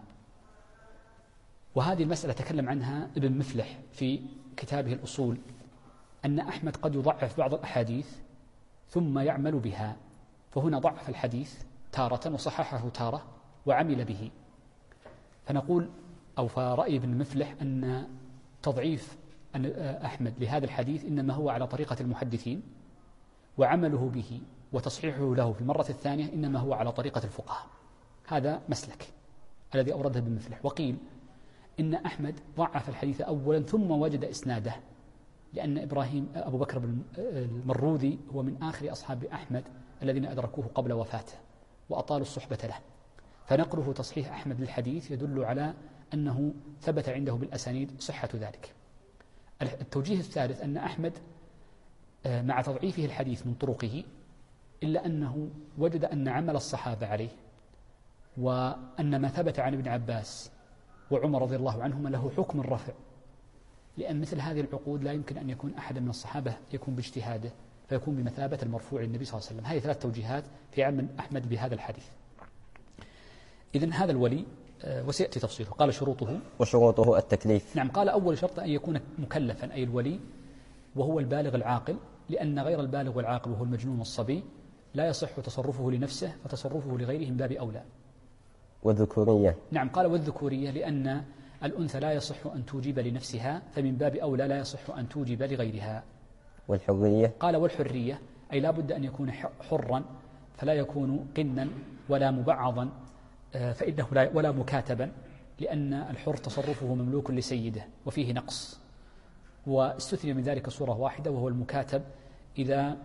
B: وهذه المسألة تكلم عنها ابن مفلح في كتابه الأصول، أن أحمد قد يضعف بعض الأحاديث ثم يعمل بها، فهنا ضعف الحديث تارة وصححه تارة وعمل به. فنقول أو فرأي ابن مفلح أن تضعيف أحمد لهذا الحديث إنما هو على طريقة المحدثين، وعمله به وتصحيحه له في المرة الثانية إنما هو على طريقة الفقهاء. هذا مسلك الذي أورده ابن مفلح. وقيل إن أحمد ضعف الحديث أولا ثم وجد إسناده، لأن إبراهيم أبو بكر المروذي هو من آخر أصحاب أحمد الذين أدركوه قبل وفاته وأطالوا الصحبة له، فنقله تصحيح أحمد للحديث يدل على أنه ثبت عنده بالأسانيد صحة ذلك. التوجيه الثالث أن أحمد مع تضعيفه الحديث من طرقه إلا أنه وجد أن عمل الصحابة عليه، وأن ما ثبت عن ابن عباس وعمر رضي الله عنهما له حكم الرفع، لأن مثل هذه العقود لا يمكن أن يكون أحد من الصحابة يكون باجتهاده فيكون بمثابة المرفوع للنبي صلى الله عليه وسلم. هذه ثلاث توجيهات في علم أحمد بهذا الحديث. إذن هذا الولي وسيأتي تفصيله. قال: شروطه.
A: وشروطه التكليف.
B: نعم، قال: أول شرط أن يكون مكلفا، أي الولي، وهو البالغ العاقل، لأن غير البالغ والعاقل وهو المجنون والصبي لا يصح تصرفه لنفسه، فتصرفه لغيره من باب أولى.
A: والذكورية.
B: نعم، قال: والذكورية، لأن الأنثى لا يصح أن توجب لنفسها، فمن باب أولى لا يصح أن توجب لغيرها.
A: والحرية.
B: قال: والحرية، أي لا بد أن يكون حرا، فلا يكون قنا ولا مبعضا فإنه ولا مكاتبا، لأن الحر تصرفه مملوك لسيده وفيه نقص. واستثني من ذلك صورة واحدة وهو المكاتب إذا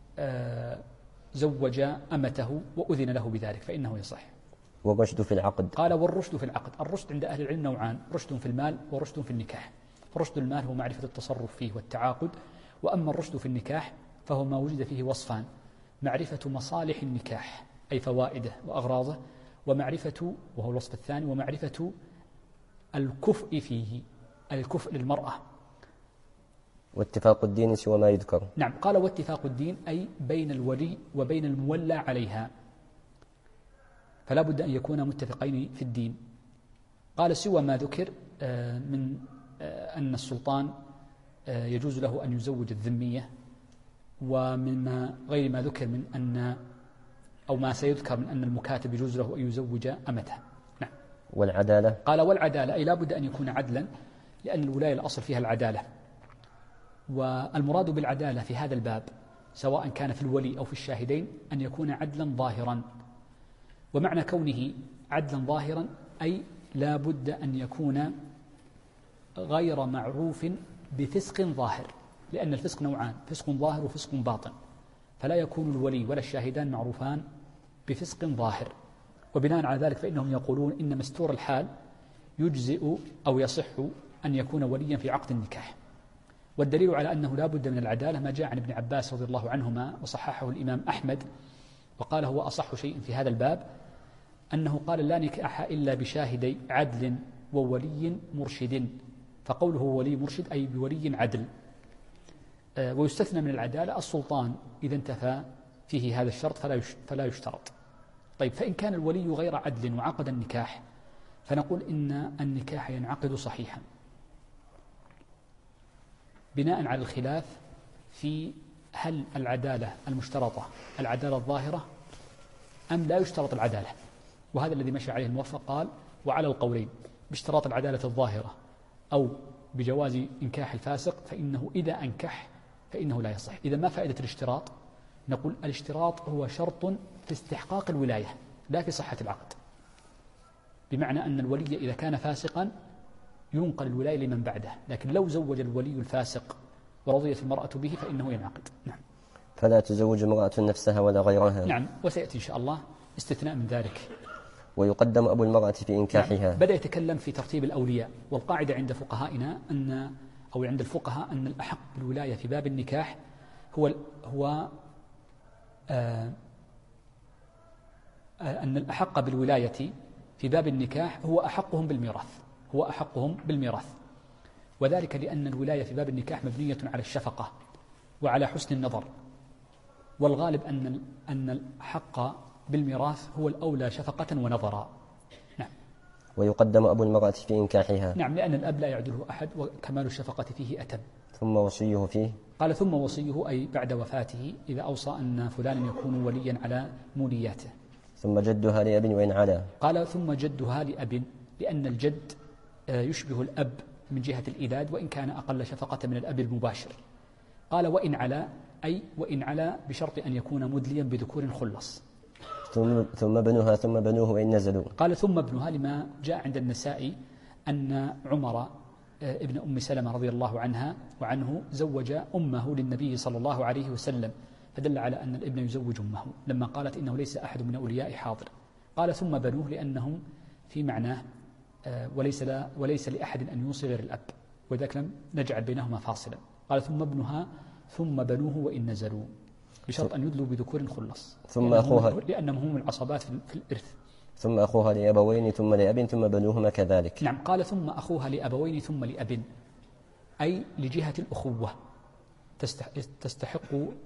B: زوج أمته وأذن له بذلك فإنه يصح.
A: والرشد في العقد.
B: قال: والرشد في العقد. الرشد عند أهل العلم نوعان: رشد في المال ورشد في النكاح. رشد المال هو معرفة التصرف فيه والتعاقد، وأما الرشد في النكاح فهو ما وجد فيه وصفان: معرفة مصالح النكاح أي فوائده وأغراضه، ومعرفة، وهو الوصف الثاني، ومعرفة الكفء فيه، الكفء للمرأة.
A: واتفاق الدين سوى ما يذكر.
B: نعم، قال: واتفاق الدين، أي بين الولي وبين المولى عليها، فلا بد أن يكونا متفقين في الدين. قال: سوى ما ذكر من أن السلطان يجوز له أن يزوج الذمية، ومما غير ما ذكر من أن أو ما سيذكر من أن المكاتب يجوز له أن يزوج أمته. نعم.
A: والعدالة.
B: قال: والعدالة، أي لا بد أن يكون عدلا، لأن الولاية الأصل فيها العدالة. والمراد بالعدالة في هذا الباب سواء كان في الولي أو في الشاهدين أن يكون عدلا ظاهرا. ومعنى كونه عدلا ظاهرا أي لا بد أن يكون غير معروف بفسق ظاهر، لأن الفسق نوعان: فسق ظاهر وفسق باطن، فلا يكون الولي ولا الشاهدان معروفان بفسق ظاهر. وبناء على ذلك فإنهم يقولون إن مستور الحال يجزئ أو يصح أن يكون وليا في عقد النكاح. والدليل على أنه لا بد من العدالة ما جاء عن ابن عباس رضي الله عنهما وصححه الإمام أحمد، وقال هو أصح شيء في هذا الباب، أنه قال: لا نكاح إلا بشاهدي عدل وولي مرشد. فقوله ولي مرشد أي بولي عدل. ويستثنى من العدالة السلطان إذا انتفى فيه هذا الشرط فلا يشترط. طيب فإن كان الولي غير عدل وعقد النكاح فنقول إن النكاح ينعقد صحيحا بناء على الخلاف في هل العدالة المشترطة العدالة الظاهرة أم لا يشترط العدالة. وهذا الذي مشى عليه الموفق، قال وعلى القولين باشتراط العدالة الظاهرة أو بجواز إنكاح الفاسق، فإنه إذا أنكح فإنه لا يصح. إذا ما فائدة الاشتراط؟ نقول الاشتراط هو شرط في استحقاق الولاية لا في صحة العقد، بمعنى أن الولي إذا كان فاسقا ينقل الولاية لمن بعده، لكن لو زوج الولي الفاسق ورضيت المرأة به فإنه ينعقد. نعم.
A: فلا تزوج امرأة نفسها ولا غيرها.
B: نعم، وسيأتي إن شاء الله استثناء من ذلك.
A: ويقدم أبو المرأة في إنكاحها.
B: نعم. بدأ يتكلم في ترتيب الأولياء، والقاعدة عند فقهائنا أو عند الفقهاء أن الأحق بالولاية في باب النكاح أن الأحق بالولاية في باب النكاح هو أحقهم بالميراث، وذلك لأن الولاية في باب النكاح مبنية على الشفقة وعلى حسن النظر، والغالب أن الحق بالميراث هو الأولى شفقة ونظرا. نعم.
A: ويقدم أبو المرأة في إنكاحها.
B: نعم، لأن الأب لا يعدله أحد وكمال الشفقة فيه أتم.
A: ثم وصيه فيه.
B: قال ثم وصيه أي بعد وفاته إذا أوصى أن فلانا يكون وليا على مولياته.
A: ثم جدها لأب وإن علا.
B: قال ثم جدها لأب، لأن الجد يشبه الأب من جهة الإيلاد وإن كان أقل شفقة من الأب المباشر. قال وإن علا، أي وإن علا بشرط أن يكون مدليا بذكور خلص.
A: ثم ابنها ثم بنوه وإن نزلوا.
B: قال ثم ابنها لما جاء عند النسائي أن عمر ابن أم سلمة رضي الله عنها وعنه زوج أمه للنبي صلى الله عليه وسلم، فدل على أن الابن يزوج أمه لما قالت إنه ليس أحد من أولياء حاضر. قال ثم بنوه لأنهم في معناه وليس لأحد أن يوصي غير الأب، وذلك لم نجعل بينهما فاصلا. قال ثم ابنها ثم بنوه وإن نزلوا، بشرط أن يدلوا بذكور خلص،
A: ثم أخوها
B: لأنهم هم العصبات في الإرث.
A: ثم أخوها لأبوين ثم لأب ثم بنوهما كذلك.
B: نعم. قال ثم أخوها لأبوين ثم لأب، أي لجهة الأخوة تستحق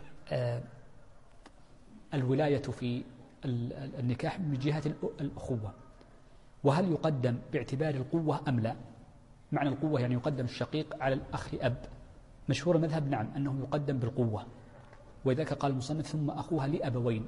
B: الولاية في النكاح من جهة الأخوة. وهل يقدم باعتبار القوة أم لا؟ معنى القوة يعني يقدم الشقيق على الأخ أب. مشهور المذهب نعم أنه يقدم بالقوة، وذاك قال المصنف ثم أخوها لأبوين،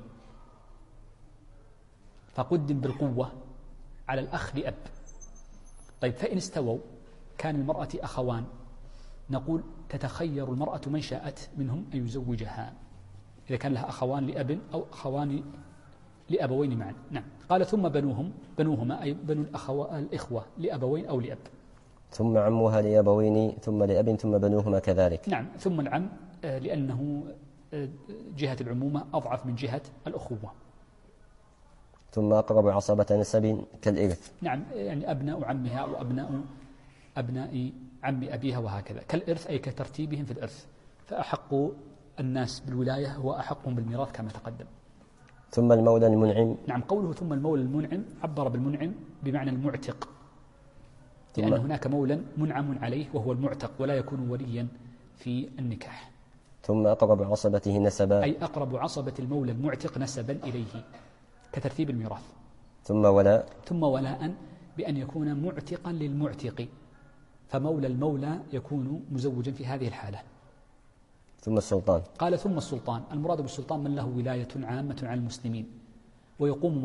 B: فقدم بالقوة على الأخ لأب. طيب فإن استووا كان المرأة أخوان، نقول تتخير المرأة من شاءت منهم أن يزوجها إذا كان لها أخوان لأب أو أخوان لأبوين معا. نعم. قال ثم بنوهما أي بنو الإخوة لأبوين أو لأب.
A: ثم عمها لأبوين ثم لأب ثم بنوهما كذلك.
B: نعم. ثم العم لأنه جهة العمومة أضعف من جهة الأخوة.
A: ثم أقرب عصبة نسب كالإرث.
B: نعم، يعني أبناء عمها أو أبناء عم أبيها وهكذا، كالإرث أي كترتيبهم في الإرث، فأحق الناس بالولاية هو أحقهم بالميراث كما تقدم.
A: ثم المولى المنعم.
B: نعم. قوله ثم المولى المنعم عبر بالمنعم بمعنى المعتق، لأن هناك مولى منعم عليه وهو المعتق ولا يكون وليا في النكاح.
A: ثم أقرب عصبته نسبا،
B: أي أقرب عصبة المولى المعتق نسبا إليه كترتيب الميراث.
A: ثم
B: ولاء بأن يكون معتقا للمعتق، فمولى المولى يكون مزوجا في هذه الحالة.
A: ثم السلطان.
B: قال ثم السلطان، المراد بالسلطان من له ولاية عامة على المسلمين ويقوم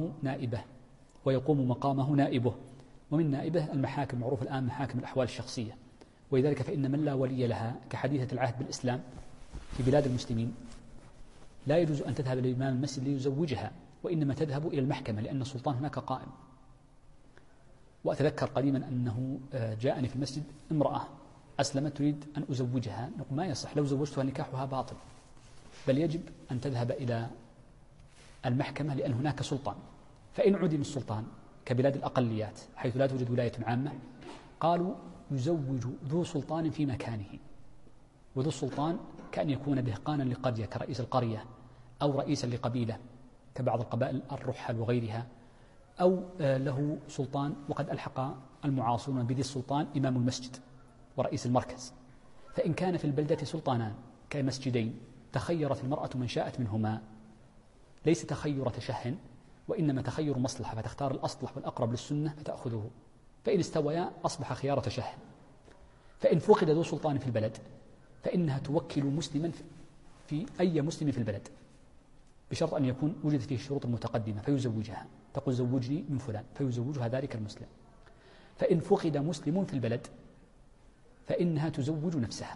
B: مقامه نائبه، ومن نائبه المحاكم المعروف الآن محاكم الأحوال الشخصية. ولذلك فإن من لا ولي لها كحديثة العهد بالإسلام في بلاد المسلمين لا يجوز أن تذهب لإمام المسجد ليزوجها، وإنما تذهب إلى المحكمة لأن السلطان هناك قائم. وأتذكر قديما أنه جاءني في المسجد امرأة أسلمت تريد أن أزوجها، نقول ما يصح، لو زوجتها نكاحها باطل، بل يجب أن تذهب إلى المحكمة لأن هناك سلطان. فإن عدم السلطان كبلاد الأقليات حيث لا توجد ولاية عامة، قالوا يزوج ذو سلطان في مكانه، وذو السلطان كأن يكون دهقانا لقرية كرئيس القرية أو رئيسا لقبيلة كبعض القبائل الرحل وغيرها، أو له سلطان. وقد ألحق المعاصرون بذي السلطان إمام المسجد ورئيس المركز. فإن كان في البلدة سلطانان كمسجدين تخيرت المرأة من شاءت منهما، ليس تخير تشه وإنما تخير مصلحة فتختار الأصلح والأقرب للسنة فتأخذه، فإن استويا أصبح خيار تشهد. فإن فقد ذو سلطان في البلد فإنها توكل مسلما في أي مسلم في البلد بشرط أن يكون وجدت فيه الشروط المتقدمة فيزوجها، تقول زوجني من فلان فيزوجها ذلك المسلم. فإن فقد مسلم في البلد فإنها تزوج نفسها،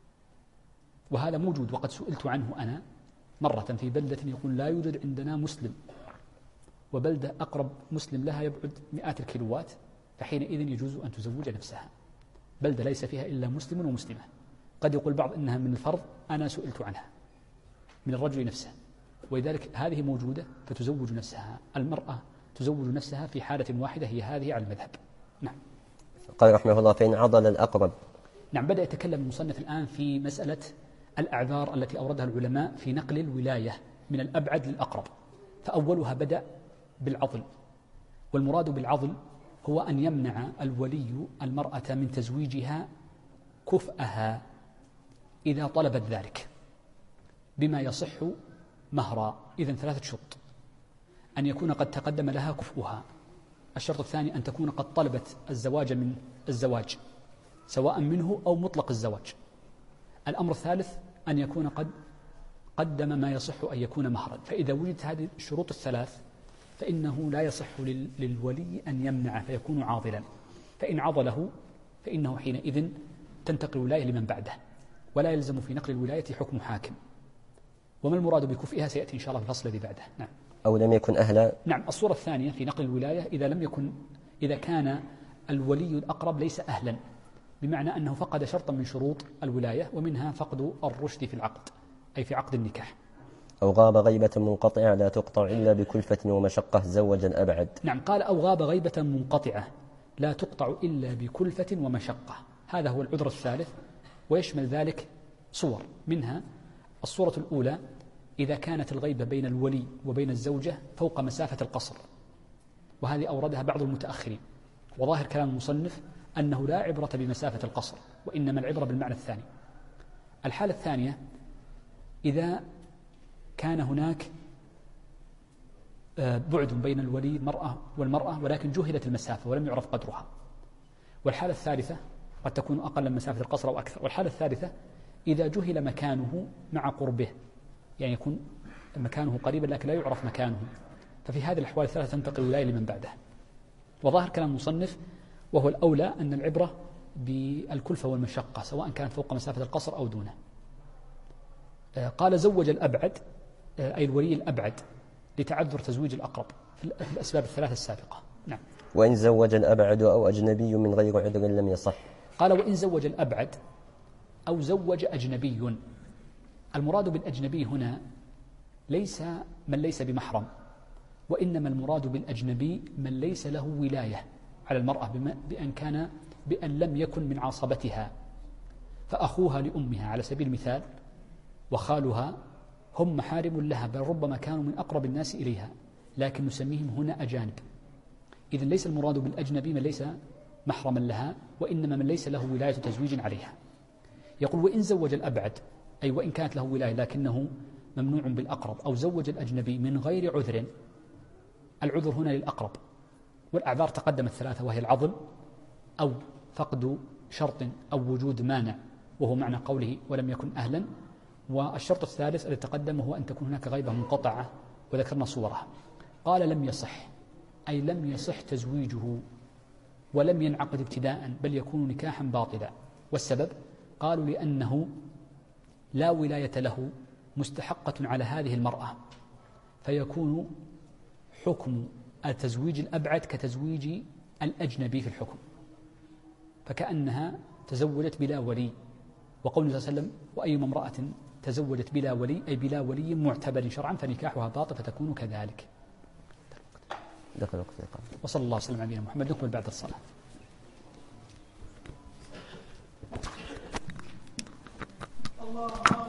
B: وهذا موجود وقد سئلت عنه أنا مرة في بلدة يقول لا يوجد عندنا مسلم، وبلدة أقرب مسلم لها يبعد مئات الكيلوات، فحينئذ يجوز أن تزوج نفسها. بلدة ليس فيها إلا مسلم ومسلمة، قد يقول بعض إنها من الفرض، أنا سئلت عنها من الرجل نفسه، ولذلك هذه موجودة فتزوج نفسها. المرأة تزوج نفسها في حالة واحدة هي هذه على المذهب. نعم.
A: قال رحمه الله: فإن عضل الأقرب.
B: نعم، بدأ يتكلم المصنف الآن في مسألة الأعذار التي أوردها العلماء في نقل الولاية من الأبعد للأقرب. فأولها بدأ بالعضل، والمراد بالعضل هو أن يمنع الولي المرأة من تزويجها كفءها إذا طلبت ذلك بما يصح مهرا. إذن 3 شروط: أن يكون قد تقدم لها كفؤها، الشرط الثاني أن تكون قد طلبت الزواج من الزواج سواء منه أو مطلق الزواج، الأمر الثالث أن يكون قد قدم ما يصح أن يكون مهرا. فإذا وجدت هذه الشروط الثلاث فإنه لا يصح للولي أن يمنع فيكون عاضلا، فإن عضله فإنه حينئذ تنتقل الولاية لمن بعده، ولا يلزم في نقل الولاية حكم حاكم. وما المراد بكفئها سيأتي إن شاء الله في الفصل الذي بعده. نعم.
A: أو لم يكن أهلا.
B: نعم. الصورة الثانية في نقل الولاية إذا كان الولي الأقرب ليس أهلا، بمعنى أنه فقد شرطا من شروط الولاية، ومنها فقد الرشد في العقد أي في عقد النكاح.
A: أو غاب غيبة منقطعة لا تقطع إلا بكلفة ومشقة زوج الأبعد.
B: نعم. قال: أو غاب غيبة منقطعة لا تقطع إلا بكلفة ومشقة. هذا هو العذر الثالث، ويشمل ذلك صور، منها الصورة الأولى إذا كانت الغيبة بين الولي وبين الزوجة فوق مسافة القصر، وهذه أوردها بعض المتأخرين، وظاهر كلام المصنف أنه لا عبرة بمسافة القصر، وإنما العبرة بالمعنى الثاني. الحالة الثانية إذا كان هناك بعد بين الولي والمرأة ولكن جهلت المسافة ولم يعرف قدرها. والحالة الثالثة قد تكون أقل من مسافة القصر أو أكثر. والحالة الثالثة إذا جهل مكانه مع قربه، يعني يكون مكانه قريبا لكن لا يعرف مكانه، ففي هذه الأحوال الثلاثة تنتقل الولاية لمن بعده. وظاهر كلام المصنف وهو الأولى أن العبرة بالكلفة والمشقة سواء كانت فوق مسافة القصر أو دونه. قال: زوج الأبعد أي الولي الأبعد لتعذر تزويج الأقرب في الأسباب الثلاثة السابقة. نعم.
A: وإن زوج الأبعد أو أجنبي من غير عذر لم يصح.
B: قال: وإن زوج الأبعد أو زوج أجنبي. المراد بالأجنبي هنا ليس من ليس بمحرم، وإنما المراد بالأجنبي من ليس له ولاية على المرأة بأن لم يكن من عصبتها، فأخوها لأمها على سبيل المثال وخالها هم محارم لها، بل ربما كانوا من أقرب الناس إليها، لكن نسميهم هنا أجانب. إذن ليس المراد بالأجنبي من ليس محرما لها، وإنما من ليس له ولاية تزويج عليها. يقول: وإن زوج الأبعد أي وإن كانت له ولاية لكنه ممنوع بالأقرب، أو زوج الأجنبي من غير عذر. العذر هنا للأقرب، والأعذار تقدمت 3 وهي العضل أو فقد شرط أو وجود مانع وهو معنى قوله ولم يكن أهلا، والشرط الثالث الذي تقدم هو أن تكون هناك غيبة منقطعة وذكرنا صورها. قال: لم يصح أي لم يصح تزويجه ولم ينعقد ابتداء، بل يكون نكاحا باطلا. والسبب قالوا لأنه لا ولاية له مستحقة على هذه المرأة، فيكون حكم التزويج الأبعد كتزويج الأجنبي في الحكم، فكأنها تزوجت بلا ولي. وقول النبي صلى الله عليه وسلم: وأيما امرأة تزوجت بلا ولي أي بلا ولي معتبر شرعا فنكاحها باطل، فتكون كذلك.
A: دخل وقت الإقامة.
B: وصلى الله وسلم على نبينا محمد. نكمل بعد الصلاة. الله